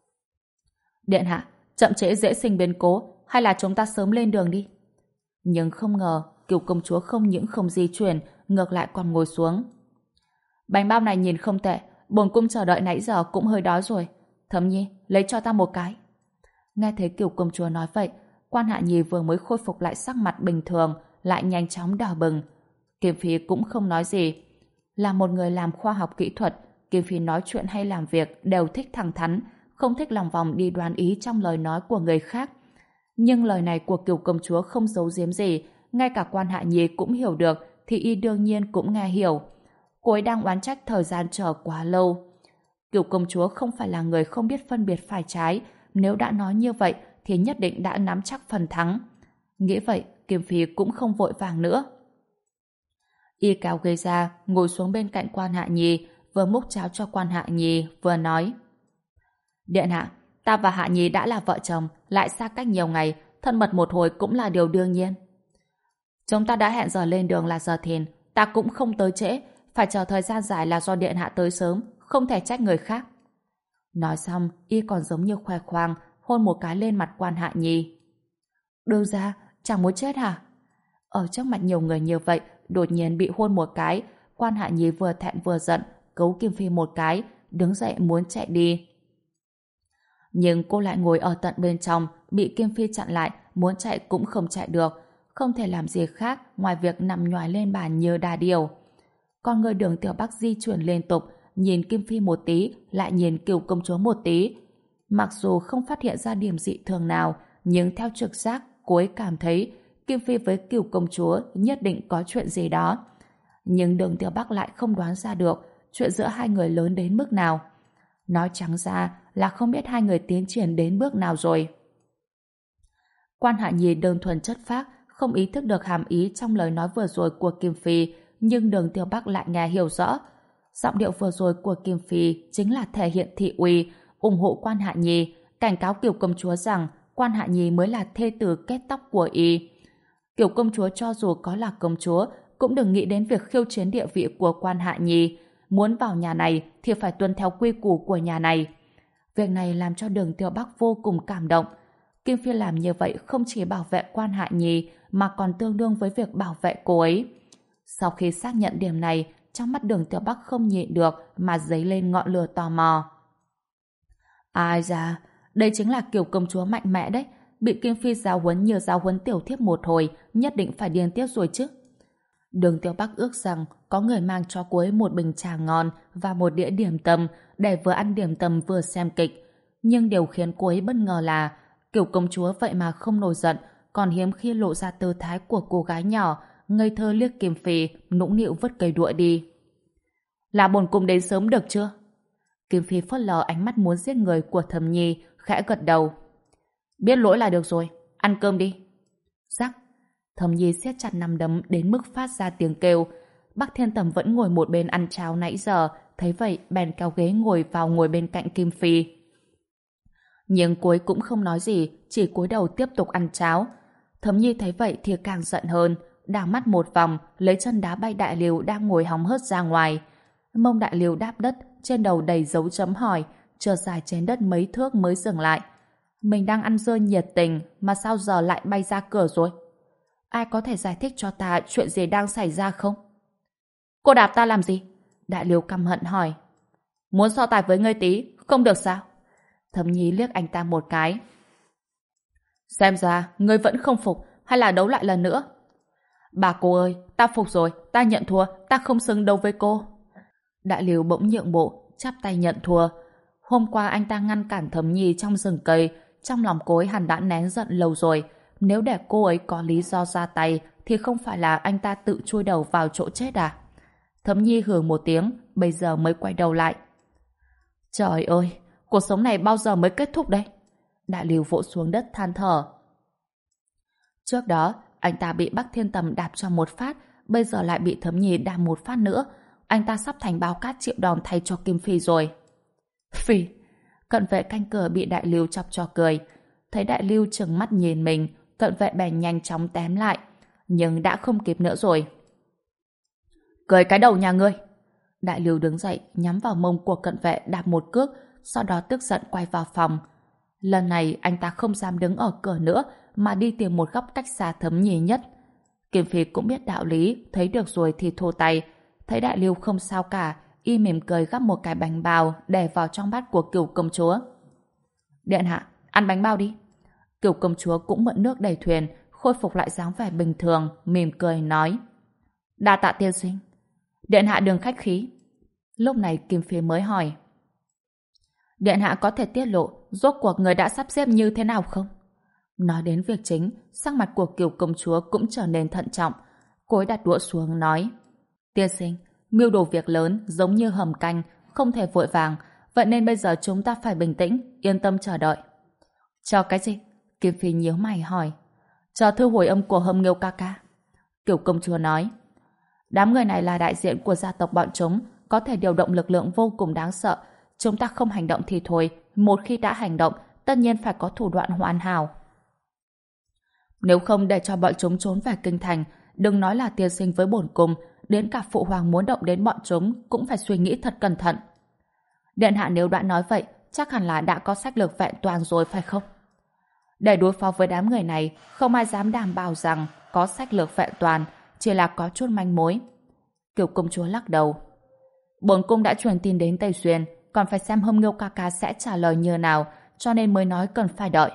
Điện hạ, chậm trễ dễ sinh biến cố, hay là chúng ta sớm lên đường đi? Nhưng không ngờ Cửu công chúa không những không di chuyển, ngược lại còn ngồi xuống. Bánh bao này nhìn không tệ, bổn cung chờ đợi nãy giờ cũng hơi đói rồi. Thấm Nhi, lấy cho ta một cái. Nghe thấy Cửu công chúa nói vậy, Quan Hạ Nhi vừa mới khôi phục lại sắc mặt bình thường, lại nhanh chóng đỏ bừng. Kim Phi cũng không nói gì. Là một người làm khoa học kỹ thuật, Kim Phi nói chuyện hay làm việc đều thích thẳng thắn, không thích lòng vòng đi đoán ý trong lời nói của người khác. Nhưng lời này của Kiều công chúa không giấu giếm gì, ngay cả Quan Hạ Nhi cũng hiểu được, thì y đương nhiên cũng nghe hiểu. Cô ấy đang oán trách thời gian chờ quá lâu. Kiều công chúa không phải là người không biết phân biệt phải trái, nếu đã nói như vậy thì nhất định đã nắm chắc phần thắng. Nghĩ vậy, Kim Phi cũng không vội vàng nữa. Y kéo ghế ra, ngồi xuống bên cạnh Quan Hạ Nhi, vừa múc cháo cho Quan Hạ Nhi, vừa nói: Điện hạ, ta và Hạ Nhi đã là vợ chồng, lại xa cách nhiều ngày, thân mật một hồi cũng là điều đương nhiên. Chúng ta đã hẹn giờ lên đường là giờ thìn, ta cũng không tới trễ, phải chờ thời gian dài là do điện hạ tới sớm, không thể trách người khác. Nói xong, y còn giống như khoe khoang, hôn một cái lên mặt Quan Hạ Nhi. Đưa ra, chẳng muốn chết hả? Ở trước mặt nhiều người như vậy, đột nhiên bị hôn một cái, Quan Hạ Nhi vừa thẹn vừa giận, cấu Kim Phi một cái, đứng dậy muốn chạy đi. Nhưng cô lại ngồi ở tận bên trong, bị Kim Phi chặn lại, muốn chạy cũng không chạy được, không thể làm gì khác ngoài việc nằm nhoài lên bàn như đà điểu. Con người Đường Tiểu Bắc di chuyển liên tục, nhìn Kim Phi một tí, lại nhìn Kiều công chúa một tí. Mặc dù không phát hiện ra điểm dị thường nào, nhưng theo trực giác, cô ấy cảm thấy Kim Phi với Kiều công chúa nhất định có chuyện gì đó. Nhưng Đường Tiểu Bắc lại không đoán ra được chuyện giữa hai người lớn đến mức nào. Nói trắng ra là không biết hai người tiến triển đến bước nào rồi. Quan Hạ Nhi đơn thuần chất phác, không ý thức được hàm ý trong lời nói vừa rồi của Kim Phi, nhưng Đường Tiểu Bắc lại nghe hiểu rõ. Giọng điệu vừa rồi của Kim Phi chính là thể hiện thị uy, ủng hộ Quan Hạ Nhi, cảnh cáo Kiều công chúa rằng Quan Hạ Nhi mới là thê tử kết tóc của y. Kiều công chúa cho dù có là công chúa, cũng đừng nghĩ đến việc khiêu chiến địa vị của Quan Hạ Nhi. Muốn vào nhà này thì phải tuân theo quy củ của nhà này. Việc này làm cho Đường Tiểu Bắc vô cùng cảm động. Kim Phi làm như vậy không chỉ bảo vệ Quan Hạ Nhi mà còn tương đương với việc bảo vệ cô ấy. Sau khi xác nhận điểm này, trong mắt Đường Tiểu Bắc không nhịn được mà dấy lên ngọn lửa tò mò. Ai da, đây chính là kiểu công chúa mạnh mẽ đấy. Bị Kim Phi giáo huấn như giáo huấn tiểu thiếp một hồi, nhất định phải điên tiết rồi chứ. Đường Tiểu Bắc ước rằng có người mang cho cô ấy một bình trà ngon và một đĩa điểm tâm để vừa ăn điểm tâm vừa xem kịch. Nhưng điều khiến cô ấy bất ngờ là kiểu công chúa vậy mà không nổi giận, còn hiếm khi lộ ra tư thái của cô gái nhỏ, ngây thơ liếc Kim Phi, nũng nịu vứt cây đũa đi. Là bổn cung đến sớm được chưa? Kim Phi phớt lờ ánh mắt muốn giết người của Thẩm Nhi, khẽ gật đầu. Biết lỗi là được rồi, ăn cơm đi. Rắc, Thẩm Nhi siết chặt nắm đấm đến mức phát ra tiếng kêu. Bắc Thiên Tầm vẫn ngồi một bên ăn cháo nãy giờ, thấy vậy bèn kéo ghế ngồi vào ngồi bên cạnh Kim Phi. Nhưng cô ấy cũng không nói gì, chỉ cúi đầu tiếp tục ăn cháo. Thẩm Nhi thấy vậy thì càng giận hơn, đảo mắt một vòng, lấy chân đá bay Đại Liêu đang ngồi hóng hớt ra ngoài. Mông Đại Liêu đáp đất, trên đầu đầy dấu chấm hỏi, trượt dài trên đất mấy thước mới dừng lại. Mình đang ăn dưa nhiệt tình, mà sao giờ lại bay ra cửa rồi? Ai có thể giải thích cho ta chuyện gì đang xảy ra không? Cô đạp ta làm gì? Đại Liêu căm hận hỏi. Muốn so tài với ngươi tí, không được sao? Thẩm Nhi liếc anh ta một cái. Xem ra, ngươi vẫn không phục, hay là đấu lại lần nữa? Bà cô ơi, ta phục rồi, ta nhận thua, ta không xứng đấu với cô. Đại Liêu bỗng nhượng bộ, chắp tay nhận thua. Hôm qua anh ta ngăn cản Thẩm Nhi trong rừng cây, trong lòng cô ấy hẳn đã nén giận lâu rồi. Nếu để cô ấy có lý do ra tay, thì không phải là anh ta tự chui đầu vào chỗ chết à? Thẩm Nhi hừ một tiếng, bây giờ mới quay đầu lại. Trời ơi, cuộc sống này bao giờ mới kết thúc đây? Đại Liêu vỗ xuống đất than thở. Trước đó, anh ta bị Bắc Thiên Tầm đạp cho một phát, bây giờ lại bị Thẩm Nhi đạp một phát nữa. Anh ta sắp thành bao cát chịu đòn thay cho Kim Phi rồi. Phi! Cận vệ canh cửa bị Đại Liêu chọc cho cười. Thấy Đại Liêu trừng mắt nhìn mình, cận vệ bèn nhanh chóng tém lại. Nhưng đã không kịp nữa rồi. Cười cái đầu nhà ngươi! Đại Liêu đứng dậy, nhắm vào mông của cận vệ đạp một cước, sau đó tức giận quay vào phòng. Lần này anh ta không dám đứng ở cửa nữa, mà đi tìm một góc cách xa Thẩm Nhi nhất. Kim Phi cũng biết đạo lý, thấy được rồi thì thô tay. Thấy Đại Liêu không sao cả, y mỉm cười gắp một cái bánh bao để vào trong bát của Cửu công chúa. Điện hạ, ăn bánh bao đi. Kiều công chúa cũng mượn nước đầy thuyền, khôi phục lại dáng vẻ bình thường, mỉm cười nói: "Đa tạ tiên sinh." "Điện hạ đừng khách khí." Lúc này Kim Phi mới hỏi: "Điện hạ có thể tiết lộ rốt cuộc người đã sắp xếp như thế nào không?" Nói đến việc chính, sắc mặt của Kiều công chúa cũng trở nên thận trọng. Cô ấy đặt đũa xuống nói: "Tiên sinh, mưu đồ việc lớn giống như hầm canh, không thể vội vàng, vậy nên bây giờ chúng ta phải bình tĩnh, yên tâm chờ đợi." "Chờ cái gì?" Kim Phi nhíu mày hỏi. "Chờ thư hồi âm của Hâm Nghiêu ca ca." Kiều công chúa nói: "Đám người này là đại diện của gia tộc bọn chúng, có thể điều động lực lượng vô cùng đáng sợ. Chúng ta không hành động thì thôi, một khi đã hành động, tất nhiên phải có thủ đoạn hoàn hảo. Nếu không để cho bọn chúng trốn về kinh thành, đừng nói là tiên sinh với bổn cung, đến cả phụ hoàng muốn động đến bọn chúng cũng phải suy nghĩ thật cẩn thận." "Điện hạ nếu đã nói vậy, chắc hẳn là đã có sách lược vẹn toàn rồi phải không?" Để đối phó với đám người này, không ai dám đảm bảo rằng có sách lược vẹn toàn, chỉ là có chút manh mối. Kiều công chúa lắc đầu. "Bổn cung đã truyền tin đến Tây Xuyên, còn phải xem Hâm Nghiêu ca ca sẽ trả lời như nào, cho nên mới nói cần phải đợi."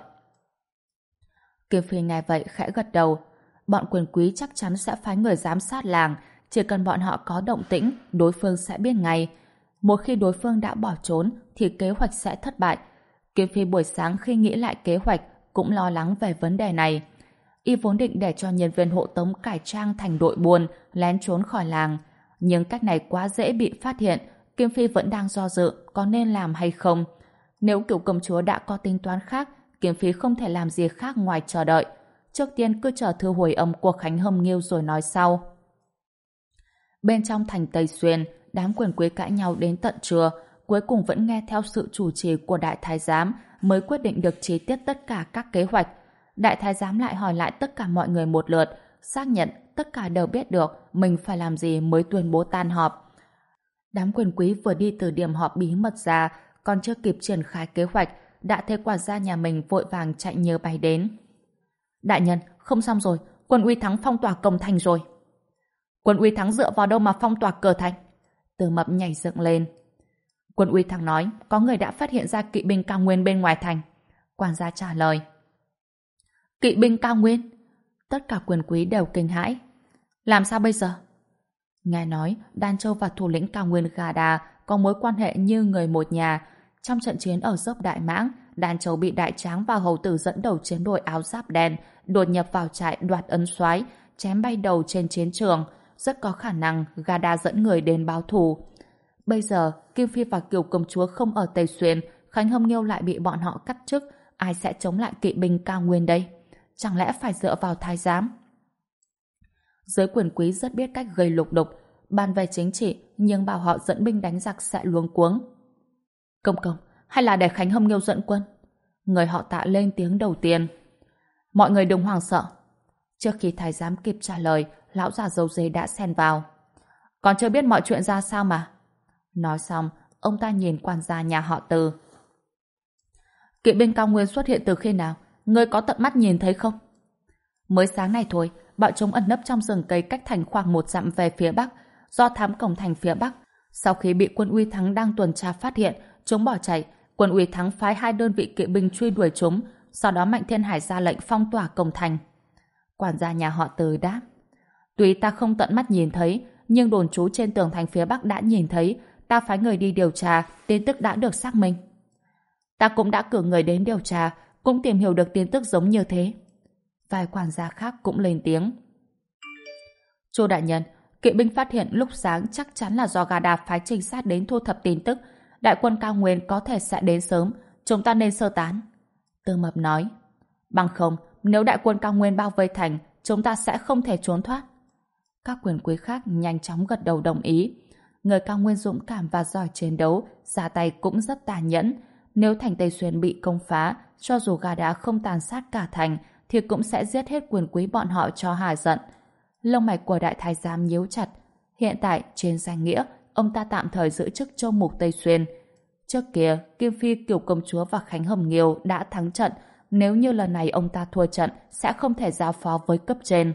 Kim Phi nghe vậy khẽ gật đầu. Bọn quyền quý chắc chắn sẽ phái người giám sát làng, chỉ cần bọn họ có động tĩnh, đối phương sẽ biết ngay. Một khi đối phương đã bỏ trốn thì kế hoạch sẽ thất bại. Kim Phi buổi sáng khi nghĩ lại kế hoạch cũng lo lắng về vấn đề này. Y vốn định để cho nhân viên hộ tống cải trang thành đội buôn lén trốn khỏi làng, nhưng cách này quá dễ bị phát hiện. Kim Phi vẫn đang do dự có nên làm hay không. Nếu Kiều công chúa đã có tính toán khác, Kim Phi không thể làm gì khác ngoài chờ đợi. Trước tiên cứ chờ thư hồi âm của Khánh Hâm Nghiêu rồi nói sau. Bên trong thành Tây Xuyên, đám quyền quý cãi nhau đến tận trưa, cuối cùng vẫn nghe theo sự chủ trì của đại thái giám mới quyết định được chi tiết tất cả các kế hoạch. Đại thái giám lại hỏi lại tất cả mọi người một lượt, xác nhận tất cả đều biết được mình phải làm gì mới tuyên bố tan họp. Đám quyền quý vừa đi từ điểm họp bí mật ra, còn chưa kịp triển khai kế hoạch, đã thấy quản gia nhà mình vội vàng chạy nhờ bay đến. "Đại nhân, không xong rồi, quân Uy Thắng phong tỏa cổng thành rồi." "Quân Uy Thắng dựa vào đâu mà phong tỏa cửa thành?" Từ Mập nhảy dựng lên. Quân Uy Thắng nói có người đã phát hiện ra kỵ binh cao nguyên bên ngoài thành. Quản gia trả lời. "Kỵ binh cao nguyên?" Tất cả quyền quý đều kinh hãi. "Làm sao bây giờ?" Nghe nói Đan Châu và thủ lĩnh cao nguyên Gà Đà có mối quan hệ như người một nhà. Trong trận chiến ở dốc Đại Mãng, Đan Châu bị Đại Tráng và Hầu Tử dẫn đầu chiến đội áo giáp đen đột nhập vào trại đoạt ấn soái, chém bay đầu trên chiến trường. Rất có khả năng Gà Đà dẫn người đến báo thù. Bây giờ Kim Phi và Kiều công chúa không ở Tây Xuyên, Khánh Hâm Nghiêu lại bị bọn họ cắt chức, ai sẽ chống lại kỵ binh cao nguyên đây? Chẳng lẽ phải dựa vào thái giám? Giới quyền quý rất biết cách gây lục đục, bàn về chính trị, nhưng bảo họ dẫn binh đánh giặc sẽ luống cuống. "Công công, hay là để Khánh Hâm Nghiêu dẫn quân?" Người họ Tạ lên tiếng đầu tiên. "Mọi người đừng hoảng sợ." Trước khi thái giám kịp trả lời, lão già dâu dê đã xen vào. "Còn chưa biết mọi chuyện ra sao mà." Nói xong, ông ta nhìn quan gia nhà họ Từ. "Kỵ binh cao nguyên xuất hiện từ khi nào? Ngươi có tận mắt nhìn thấy không?" "Mới sáng nay thôi, bọn chúng ẩn nấp trong rừng cây cách thành khoảng một dặm về phía bắc, do thám cổng thành phía bắc. Sau khi bị quân Uy Thắng đang tuần tra phát hiện, chúng bỏ chạy. Quân Uy Thắng phái hai đơn vị kỵ binh truy đuổi chúng, sau đó Mạnh Thiên Hải ra lệnh phong tỏa cổng thành." Quản gia nhà họ Từ đáp. "Tuy ta không tận mắt nhìn thấy, nhưng đồn trú trên tường thành phía bắc đã nhìn thấy. Ta phái người đi điều tra, tin tức đã được xác minh." "Ta cũng đã cử người đến điều tra, cũng tìm hiểu được tin tức giống như thế." Vài quản gia khác cũng lên tiếng. "Chu đại nhân, kỵ binh phát hiện lúc sáng chắc chắn là do Gà Đà phái trinh sát đến thu thập tin tức. Đại quân cao nguyên có thể sẽ đến sớm, chúng ta nên sơ tán." Tư Mập nói. "Bằng không, nếu đại quân cao nguyên bao vây thành, chúng ta sẽ không thể trốn thoát." Các quyền quý khác nhanh chóng gật đầu đồng ý. Người cao nguyên dũng cảm và giỏi chiến đấu, ra tay cũng rất tàn nhẫn. Nếu thành Tây Xuyên bị công phá, cho dù Gà Đà không tàn sát cả thành, thì cũng sẽ giết hết quyền quý bọn họ cho hả giận. Lông mày của đại thái giám nhíu chặt. Hiện tại, trên danh nghĩa, ông ta tạm thời giữ chức châu mục Tây Xuyên. Trước kia, Kim Phi, Kiều công chúa và Khánh Hầm Nghiêu đã thắng trận. Nếu như lần này ông ta thua trận, sẽ không thể giao phó với cấp trên.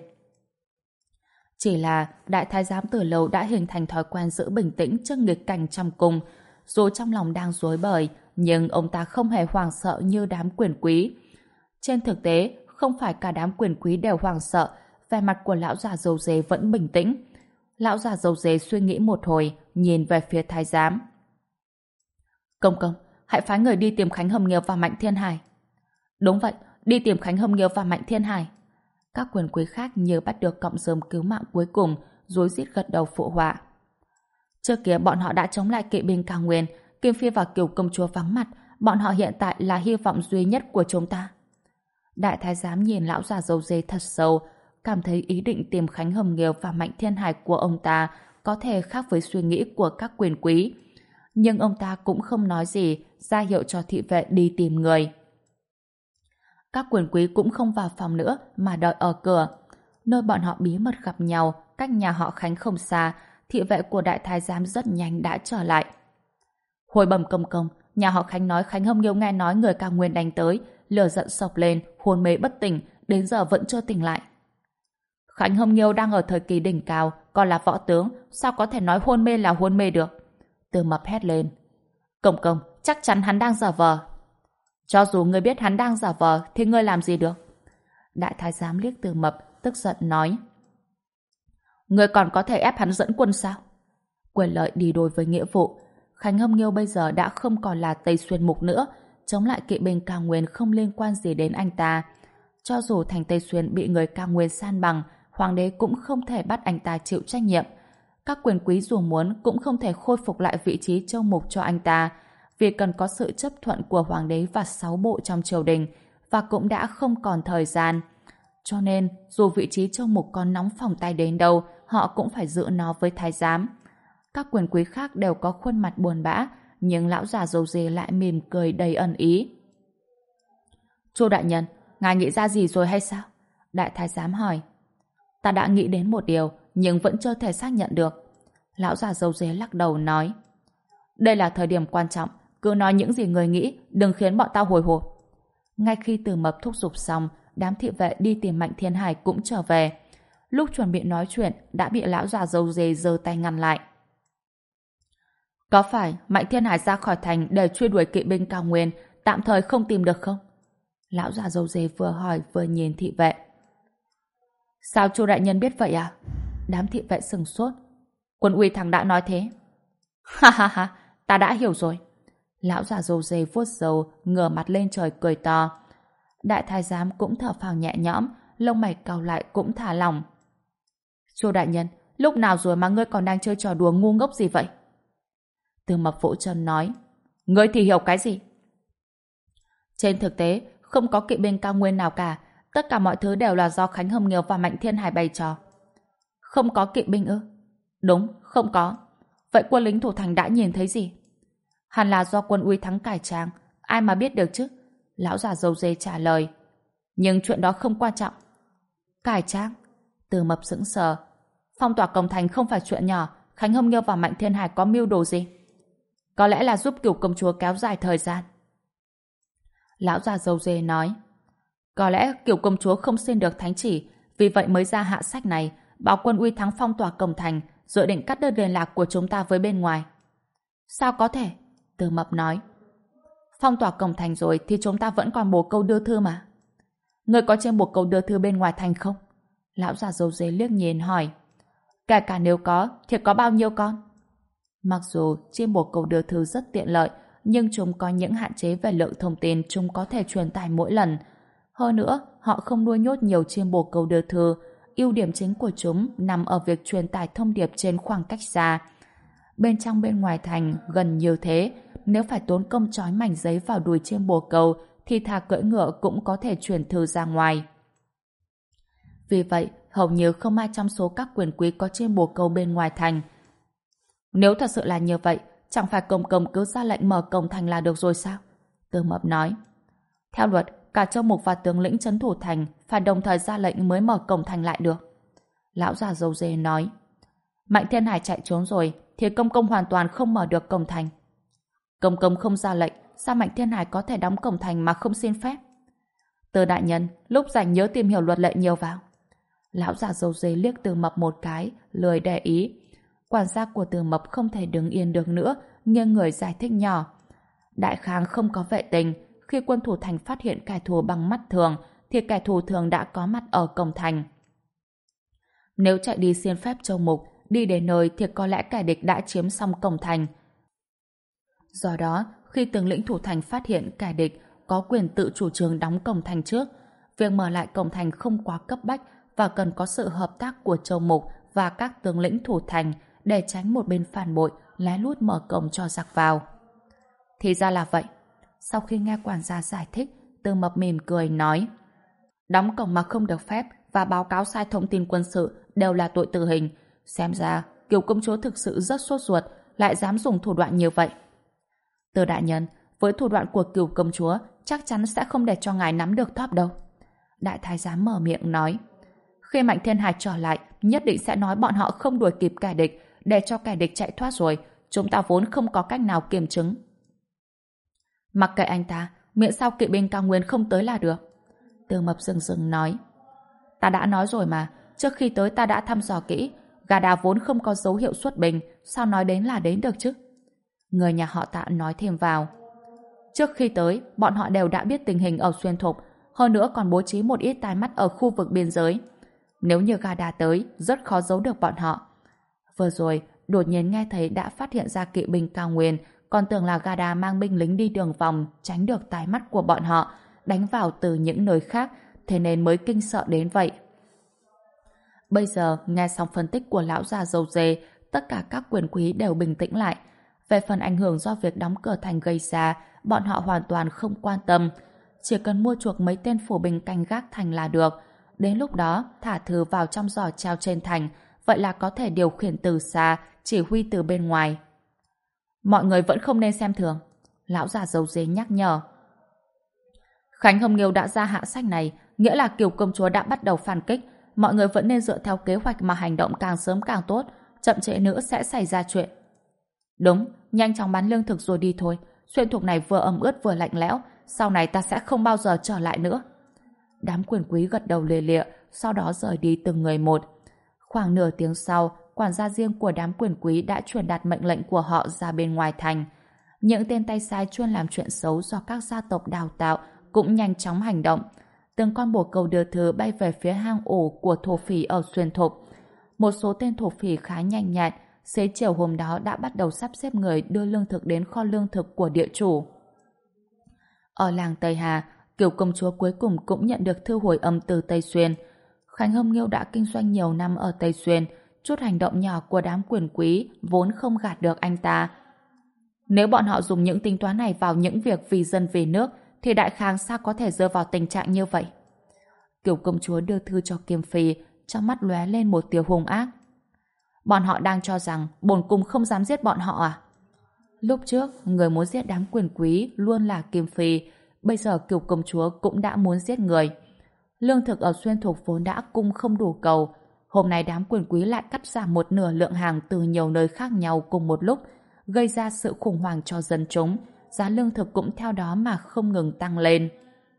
Chỉ là đại thái giám từ lâu đã hình thành thói quen giữ bình tĩnh trước nghịch cảnh trong cung. Dù trong lòng đang rối bời, nhưng ông ta không hề hoảng sợ như đám quyền quý. Trên thực tế, không phải cả đám quyền quý đều hoảng sợ, vẻ mặt của lão già râu dê vẫn bình tĩnh. Lão già râu dê suy nghĩ một hồi, nhìn về phía thái giám. Công công, hãy phái người đi tìm Khánh Hồng Nghiêu và Mạnh Thiên Hải. Đúng vậy, đi tìm Khánh Hồng Nghiêu và Mạnh Thiên Hải. Các quyền quý khác như bắt được cọng rơm cứu mạng cuối cùng, rối rít gật đầu phụ họa. Trước kia bọn họ đã chống lại kỵ binh Cao Nguyên, Kim Phi và Kiều công chúa vắng mặt, bọn họ hiện tại là hy vọng duy nhất của chúng ta. Đại thái giám nhìn lão già râu dê thật sâu, cảm thấy ý định tìm Khánh Hồng Nghiêu và Mạnh Thiên Hải của ông ta có thể khác với suy nghĩ của các quyền quý. Nhưng ông ta cũng không nói gì, ra hiệu cho thị vệ đi tìm người. Các quyền quý cũng không vào phòng nữa mà đợi ở cửa. Nơi bọn họ bí mật gặp nhau, cách nhà họ Khánh không xa, thị vệ của đại thái giám rất nhanh đã trở lại. Hồi bẩm công công, nhà họ Khánh nói Khánh Hồng Nghiêu nghe nói người Cao Nguyên đánh tới, lửa giận sộc lên, hôn mê bất tỉnh, đến giờ vẫn chưa tỉnh lại. Khánh Hồng Nghiêu đang ở thời kỳ đỉnh cao, còn là võ tướng, sao có thể nói hôn mê là hôn mê được? Từ Mập hét lên. Công công, chắc chắn hắn đang giả vờ. Cho dù ngươi biết hắn đang giả vờ, thì ngươi làm gì được? Đại thái giám liếc Từ Mập, tức giận nói. Ngươi còn có thể ép hắn dẫn quân sao? Quyền lợi đi đôi với nghĩa vụ. Khánh Hồng Nghiêu bây giờ đã không còn là Tây Xuyên Mục nữa, chống lại kỵ binh Cao Nguyên không liên quan gì đến anh ta. Cho dù thành Tây Xuyên bị người Cao Nguyên san bằng, hoàng đế cũng không thể bắt anh ta chịu trách nhiệm. Các quyền quý dù muốn cũng không thể khôi phục lại vị trí châu mục cho anh ta, vì cần có sự chấp thuận của hoàng đế và sáu bộ trong triều đình, và cũng đã không còn thời gian. Cho nên, dù vị trí châu mục có nóng phòng tay đến đâu, họ cũng phải giữ nó với thái giám. Các quyền quý khác đều có khuôn mặt buồn bã, nhưng lão già râu dê lại mỉm cười đầy ẩn ý. Chu đại nhân, ngài nghĩ ra gì rồi hay sao? Đại thái giám hỏi. Ta đã nghĩ đến một điều, nhưng vẫn chưa thể xác nhận được. Lão già râu dê lắc đầu nói. Đây là thời điểm quan trọng, cứ nói những gì người nghĩ, đừng khiến bọn tao hồi hộp. Ngay khi Từ Mập thúc giục xong, đám thị vệ đi tìm Mạnh Thiên Hải cũng trở về. Lúc chuẩn bị nói chuyện, đã bị lão già râu dê giơ tay ngăn lại. Có phải Mạnh Thiên Hải ra khỏi thành để truy đuổi kỵ binh Cao Nguyên, tạm thời không tìm được không? Lão già râu dê vừa hỏi vừa nhìn thị vệ. Sao Chu đại nhân biết vậy à? Đám thị vệ sừng sốt. Quân uy thằng đã nói thế. Ha ha ha, ta đã hiểu rồi. Lão già râu dê vuốt râu, ngửa mặt lên trời cười to. Đại thái giám cũng thở phào nhẹ nhõm, lông mày cau lại cũng thả lỏng. Chu đại nhân, lúc nào rồi mà ngươi còn đang chơi trò đùa ngu ngốc gì vậy? Từ Mập vỗ chân nói. Ngươi thì hiểu cái gì? Trên thực tế, không có kỵ binh Cao Nguyên nào cả. Tất cả mọi thứ đều là do Khánh Hồng Nghiêu và Mạnh Thiên Hải bày trò. Không có kỵ binh ư? Đúng, không có. Vậy quân lính thủ thành đã nhìn thấy gì? Hẳn là do quân uy thắng cải trang. Ai mà biết được chứ? Lão già râu dê trả lời. Nhưng chuyện đó không quan trọng. Cải trang? Từ Mập sững sờ. Phong tỏa cổng thành không phải chuyện nhỏ. Khánh Hồng Nghiêu và Mạnh Thiên Hải có mưu đồ gì? Có lẽ là giúp Cửu công chúa kéo dài thời gian. Lão già râu dê nói. Có lẽ Cửu công chúa không xin được thánh chỉ, vì vậy mới ra hạ sách này, bảo quân uy thắng phong tỏa cổng thành, dự định cắt đứt liên lạc của chúng ta với bên ngoài. Sao có thể? Từ Mập nói. Phong tỏa cổng thành rồi thì chúng ta vẫn còn bồ câu đưa thư mà. Ngươi có trên bồ câu đưa thư bên ngoài thành không? Lão già râu dê liếc nhìn hỏi. Kể cả nếu có, thì có bao nhiêu con? Mặc dù chim bồ câu đưa thư rất tiện lợi, nhưng chúng có những hạn chế về lượng thông tin chúng có thể truyền tải mỗi lần. Hơn nữa, họ không nuôi nhốt nhiều chim bồ câu đưa thư. Ưu điểm chính của chúng nằm ở việc truyền tải thông điệp trên khoảng cách xa. Bên trong bên ngoài thành gần như thế, nếu phải tốn công trói mảnh giấy vào đùi chim bồ câu thì thà cưỡi ngựa cũng có thể truyền thư ra ngoài. Vì vậy, hầu như không ai trong số các quyền quý có chim bồ câu bên ngoài thành. Nếu thật sự là như vậy, chẳng phải công công cứ ra lệnh mở cổng thành là được rồi sao? Từ Mập nói. Theo luật, cả châu mục và tướng lĩnh trấn thủ thành phải đồng thời ra lệnh mới mở cổng thành lại được. Lão già râu dê nói. Mạnh Thiên Hải chạy trốn rồi thì công công hoàn toàn không mở được cổng thành. Công công không ra lệnh, sao Mạnh Thiên Hải có thể đóng cổng thành mà không xin phép? Từ đại nhân, lúc rảnh nhớ tìm hiểu luật lệ nhiều vào. Lão già râu dê liếc Từ Mập một cái, lười để ý. Quản gia của Từ Mập không thể đứng yên được nữa, nghiêng người giải thích nhỏ. Đại kháng không có vệ tình, khi quân thủ thành phát hiện kẻ thù bằng mắt thường, thì kẻ thù thường đã có mặt ở cổng thành. Nếu chạy đi xin phép Châu Mục, đi đến nơi thì có lẽ kẻ địch đã chiếm xong cổng thành. Do đó, khi tướng lĩnh thủ thành phát hiện kẻ địch có quyền tự chủ trương đóng cổng thành trước, việc mở lại cổng thành không quá cấp bách và cần có sự hợp tác của Châu Mục và các tướng lĩnh thủ thành để tránh một bên phản bội lén lút mở cổng cho giặc vào. Thì ra là vậy. Sau khi nghe quản gia giải thích, Tư Mập mỉm cười nói: đóng cổng mà không được phép và báo cáo sai thông tin quân sự đều là tội tử hình. Xem ra Kiều công chúa thực sự rất sốt ruột, lại dám dùng thủ đoạn như vậy. Từ đại nhân, với thủ đoạn của Kiều công chúa chắc chắn sẽ không để cho ngài nắm được thóp đâu. Đại thái giám mở miệng nói: khi Mạnh Thiên Hải trở lại, nhất định sẽ nói bọn họ không đuổi kịp kẻ địch, để cho kẻ địch chạy thoát rồi. Chúng ta vốn không có cách nào kiểm chứng. Mặc kệ anh ta, miễn sao kỵ binh cao nguyên không tới là được. Tư Mập dừng dừng nói: ta đã nói rồi mà, trước khi tới ta đã thăm dò kỹ, gà đá vốn không có dấu hiệu xuất binh, sao nói đến là đến được chứ? Người nhà họ Tạ nói thêm vào: trước khi tới, bọn họ đều đã biết tình hình ở Xuyên Thục, hơn nữa còn bố trí một ít tai mắt ở khu vực biên giới. Nếu như gà đá tới, rất khó giấu được bọn họ. Vừa rồi, đột nhiên nghe thấy đã phát hiện ra kỵ binh cao nguyên, còn tưởng là gà đá mang binh lính đi đường vòng tránh được tai mắt của bọn họ, đánh vào từ những nơi khác, thế nên mới kinh sợ đến vậy. Bây giờ, nghe xong phân tích của lão già dâu dê, tất cả các quyền quý đều bình tĩnh lại. Về phần ảnh hưởng do việc đóng cửa thành gây ra, bọn họ hoàn toàn không quan tâm. Chỉ cần mua chuộc mấy tên phủ binh canh gác thành là được. Đến lúc đó, thả thư vào trong giỏ treo trên thành, vậy là có thể điều khiển từ xa, chỉ huy từ bên ngoài. Mọi người vẫn không nên xem thường. Lão già dâu dê nhắc nhở. Khánh Hồng Nghiêu đã ra hạ sách này, nghĩa là Kiều công chúa đã bắt đầu phản kích. Mọi người vẫn nên dựa theo kế hoạch mà hành động càng sớm càng tốt, chậm trễ nữa sẽ xảy ra chuyện. Đúng, nhanh chóng bán lương thực rồi đi thôi. Xuyên Thục này vừa ẩm ướt vừa lạnh lẽo, sau này ta sẽ không bao giờ trở lại nữa. Đám quyền quý gật đầu lìa lịa, sau đó rời đi từng người một. Khoảng nửa tiếng sau, quản gia riêng của đám quyền quý đã truyền đạt mệnh lệnh của họ ra bên ngoài thành. Những tên tay sai chuyên làm chuyện xấu do các gia tộc đào tạo cũng nhanh chóng hành động. Từng con bồ câu đưa thư bay về phía hang ổ của thổ phỉ ở Xuyên Thục. Một số tên thổ phỉ khá nhanh nhẹn, xế chiều hôm đó đã bắt đầu sắp xếp người đưa lương thực đến kho lương thực của địa chủ. Ở làng Tây Hà, Kiều công chúa cuối cùng cũng nhận được thư hồi âm từ Tây Xuyên. Khánh Hâm Nghiêu đã kinh doanh nhiều năm ở Tây Xuyên, chút hành động nhỏ của đám quyền quý vốn không gạt được anh ta. Nếu bọn họ dùng những tính toán này vào những việc vì dân vì nước, thì Đại Khang sao có thể rơi vào tình trạng như vậy? Kiều công chúa đưa thư cho Kiêm Phi, trong mắt lóe lên một tia hung ác. Bọn họ đang cho rằng bổn cung không dám giết bọn họ à? Lúc trước, người muốn giết đám quyền quý luôn là Kiêm Phi, bây giờ Kiều công chúa cũng đã muốn giết người. Lương thực ở Xuyên Thục vốn đã cung không đủ cầu, hôm nay đám quyền quý lại cắt giảm một nửa lượng hàng từ nhiều nơi khác nhau cùng một lúc, gây ra sự khủng hoảng cho dân chúng, giá lương thực cũng theo đó mà không ngừng tăng lên.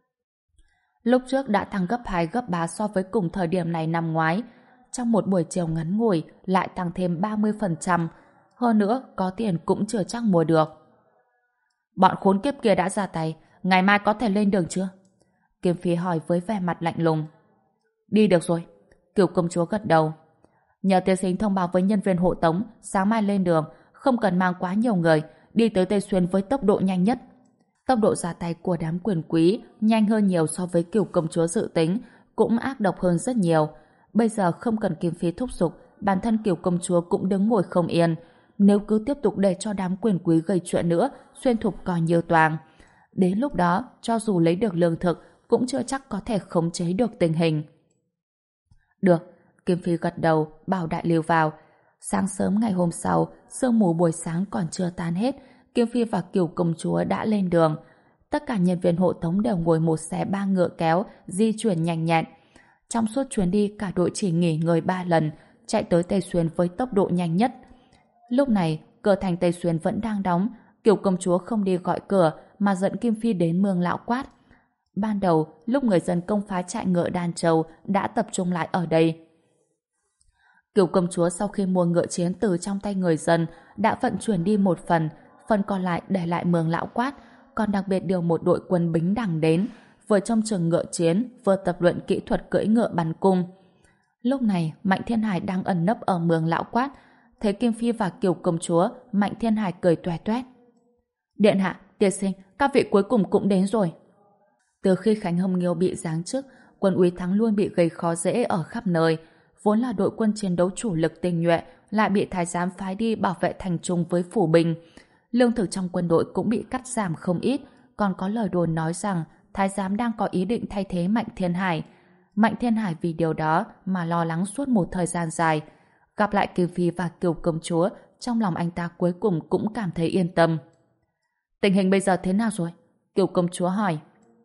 Lúc trước đã tăng gấp hai gấp ba so với cùng thời điểm này năm ngoái, trong một buổi chiều ngắn ngủi lại tăng thêm ba mươi phần trăm, hơn nữa có tiền cũng chưa chắc mua được. Bọn khốn kiếp kia đã ra tay, ngày mai có thể lên đường chưa? Kiếm Phi hỏi với vẻ mặt lạnh lùng. Đi được rồi. Kiều công chúa gật đầu. Nhờ tiên sinh thông báo với nhân viên hộ tống, sáng mai lên đường, không cần mang quá nhiều người, đi tới Tây Xuyên với tốc độ nhanh nhất. Tốc độ ra tay của đám quyền quý nhanh hơn nhiều so với Kiều công chúa dự tính, cũng ác độc hơn rất nhiều. Bây giờ không cần Kim Phi thúc giục, bản thân Kiều công chúa cũng đứng ngồi không yên. Nếu cứ tiếp tục để cho đám quyền quý gây chuyện nữa, Xuyên Thục coi như toang. Đến lúc đó, cho dù lấy được lương thực, cũng chưa chắc có thể khống chế được tình hình. Được, Kim Phi gật đầu, bảo đại lưu vào. Sáng sớm ngày hôm sau, sương mù buổi sáng còn chưa tan hết, Kim Phi và Kiều công chúa đã lên đường. Tất cả nhân viên hộ tống đều ngồi một xe ba ngựa kéo, di chuyển nhanh nhẹn. Trong suốt chuyến đi, cả đội chỉ nghỉ ngơi ba lần, chạy tới Tây Xuyên với tốc độ nhanh nhất. Lúc này, cửa thành Tây Xuyên vẫn đang đóng, Kiều công chúa không đi gọi cửa mà dẫn Kim Phi đến Mương Lão quát. Ban đầu, lúc người dân công phá trại ngựa Đan Châu đã tập trung lại ở đây. Kiều công chúa sau khi mua ngựa chiến từ trong tay người dân đã vận chuyển đi một phần, phần còn lại để lại Mương Lão quát, còn đặc biệt điều một đội quân bính đằng đến, vừa trông trường ngựa chiến, vừa tập luyện kỹ thuật cưỡi ngựa bắn cung. Lúc này, Mạnh Thiên Hải đang ẩn nấp ở mường Lão Quát, thấy Kim Phi và Kiều công chúa, Mạnh Thiên Hải cười toét toét. Điện hạ, tiên sinh, các vị cuối cùng cũng đến rồi. Từ khi Khánh Hồng Nghiêu bị giáng chức, quân Úy Thắng luôn bị gây khó dễ ở khắp nơi. Vốn là đội quân chiến đấu chủ lực tinh nhuệ, lại bị thái giám phái đi bảo vệ thành trung với phủ binh. Lương thực trong quân đội cũng bị cắt giảm không ít, còn có lời đồn nói rằng thái giám đang có ý định thay thế Mạnh Thiên Hải. Mạnh Thiên Hải vì điều đó mà lo lắng suốt một thời gian dài. Gặp lại Kiều Phi và Kiều công chúa, trong lòng anh ta cuối cùng cũng cảm thấy yên tâm. Tình hình bây giờ thế nào rồi? Kiều công chúa hỏi.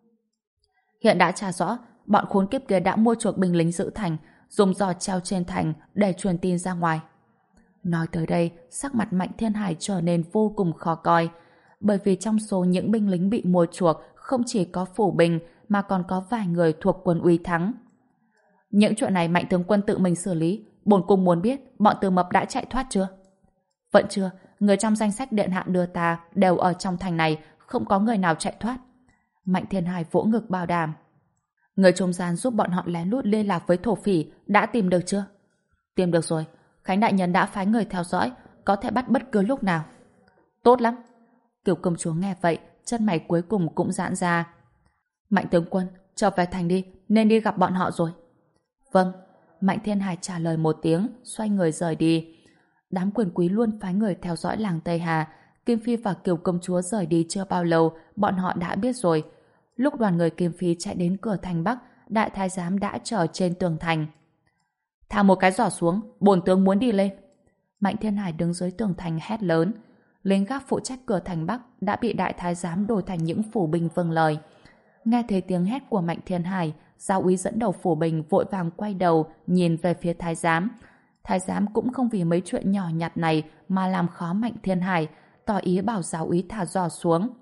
Hiện đã tra rõ, bọn khốn kiếp kia đã mua chuộc binh lính giữ thành, dùng giò treo trên thành để truyền tin ra ngoài. Nói tới đây, sắc mặt Mạnh Thiên Hải trở nên vô cùng khó coi, bởi vì trong số những binh lính bị mua chuộc không chỉ có phủ binh mà còn có vài người thuộc quân Úy Thắng. Những chuyện này Mạnh tướng quân tự mình xử lý, bổn cung muốn biết bọn Từ Mập đã chạy thoát chưa? Vẫn chưa, người trong danh sách điện hạ đưa ta đều ở trong thành này, không có người nào chạy thoát. Mạnh Thiên Hải vỗ ngực bảo đảm. Người trung gian giúp bọn họ lén lút liên lạc với thổ phỉ đã tìm được chưa? Tìm được rồi, Khánh đại nhân đã phái người theo dõi, có thể bắt bất cứ lúc nào. Tốt lắm. Kiều công chúa nghe vậy, chân mày cuối cùng cũng giãn ra. Mạnh tướng quân, trở về thành đi, nên đi gặp bọn họ rồi. Vâng. Mạnh Thiên Hải trả lời một tiếng, xoay người rời đi. Đám quyền quý luôn phái người theo dõi làng Tây Hà. Kim Phi và Kiều công chúa rời đi chưa bao lâu, bọn họ đã biết rồi. Lúc đoàn người Kim Phi chạy đến cửa thành Bắc, đại thái giám đã chờ trên tường thành. Thả một cái giỏ xuống, bổn tướng muốn đi lên. Mạnh Thiên Hải đứng dưới tường thành hét lớn. Lính gác phụ trách cửa thành Bắc đã bị đại thái giám đổi thành những phủ binh vâng lời. Nghe thấy tiếng hét của Mạnh Thiên Hải, giáo úy dẫn đầu phủ binh vội vàng quay đầu nhìn về phía thái giám. Thái giám cũng không vì mấy chuyện nhỏ nhặt này mà làm khó Mạnh Thiên Hải, tỏ ý bảo giáo úy thả giỏ xuống.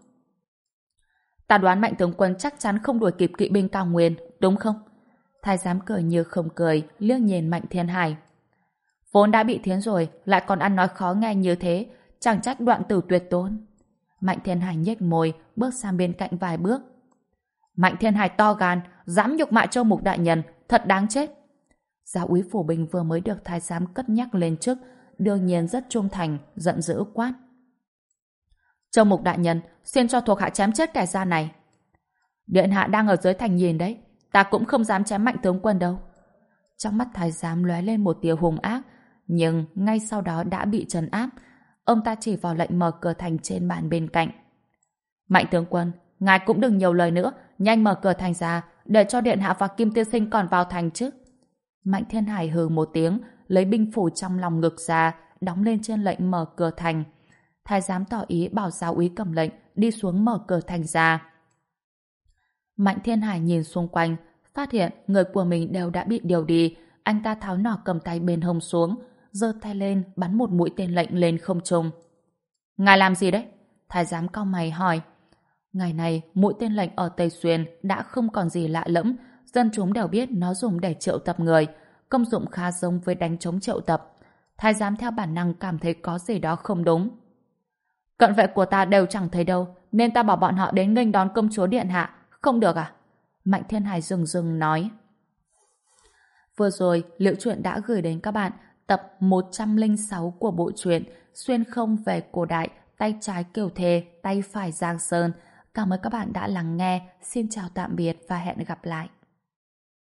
Ta đoán Mạnh tướng quân chắc chắn không đuổi kịp kỵ binh cao nguyên, đúng không? Thái giám cười như không cười, liếc nhìn Mạnh Thiên Hải. Vốn đã bị thiến rồi, lại còn ăn nói khó nghe như thế, chẳng trách đoạn tử tuyệt tôn. Mạnh Thiên Hải nhếch môi, bước sang bên cạnh vài bước. Mạnh Thiên Hải to gan, dám nhục mạ Châu Mục đại nhân, thật đáng chết. Giáo úy phủ binh vừa mới được thái giám cất nhắc lên chức, đương nhiên rất trung thành, giận dữ quát. Châu Mục đại nhân, xin cho thuộc hạ chém chết kẻ gian này. Điện hạ đang ở dưới thành nhìn đấy, ta cũng không dám chém Mạnh tướng quân đâu. Trong mắt thái giám lóe lên một tia hung ác, nhưng ngay sau đó đã bị trấn áp. Ông ta chỉ vào lệnh mở cửa thành trên bàn bên cạnh. Mạnh tướng quân, ngài cũng đừng nhiều lời nữa, nhanh mở cửa thành ra, để cho điện hạ và Kim tiên sinh còn vào thành chứ. Mạnh Thiên Hải hừ một tiếng, lấy binh phủ trong lòng ngực ra, đóng lên trên lệnh mở cửa thành. Thái giám tỏ ý bảo giáo úy cầm lệnh đi xuống mở cửa thành ra. Mạnh Thiên Hải nhìn xung quanh, phát hiện người của mình đều đã bị điều đi. Anh ta tháo nỏ cầm tay bên hông xuống, giơ tay lên bắn một mũi tên lệnh lên không trung. Ngài làm gì đấy? Thái giám cau mày hỏi. Ngày này, mũi tên lệnh ở Tây Xuyên đã không còn gì lạ lẫm, dân chúng đều biết nó dùng để triệu tập người, công dụng khá giống với đánh trống triệu tập. Thái giám theo bản năng cảm thấy có gì đó không đúng. Cận vệ của ta đều chẳng thấy đâu, nên ta bảo bọn họ đến nghênh đón công chúa điện hạ, không được à? Mạnh Thiên Hải dừng dừng nói. Vừa rồi, Liễu Chuyện đã gửi đến các bạn tập một trăm lẻ sáu của bộ truyện Xuyên không về cổ đại, tay trái Kiều Thề, tay phải Giang Sơn. Cảm ơn các bạn đã lắng nghe. Xin chào tạm biệt và hẹn gặp lại.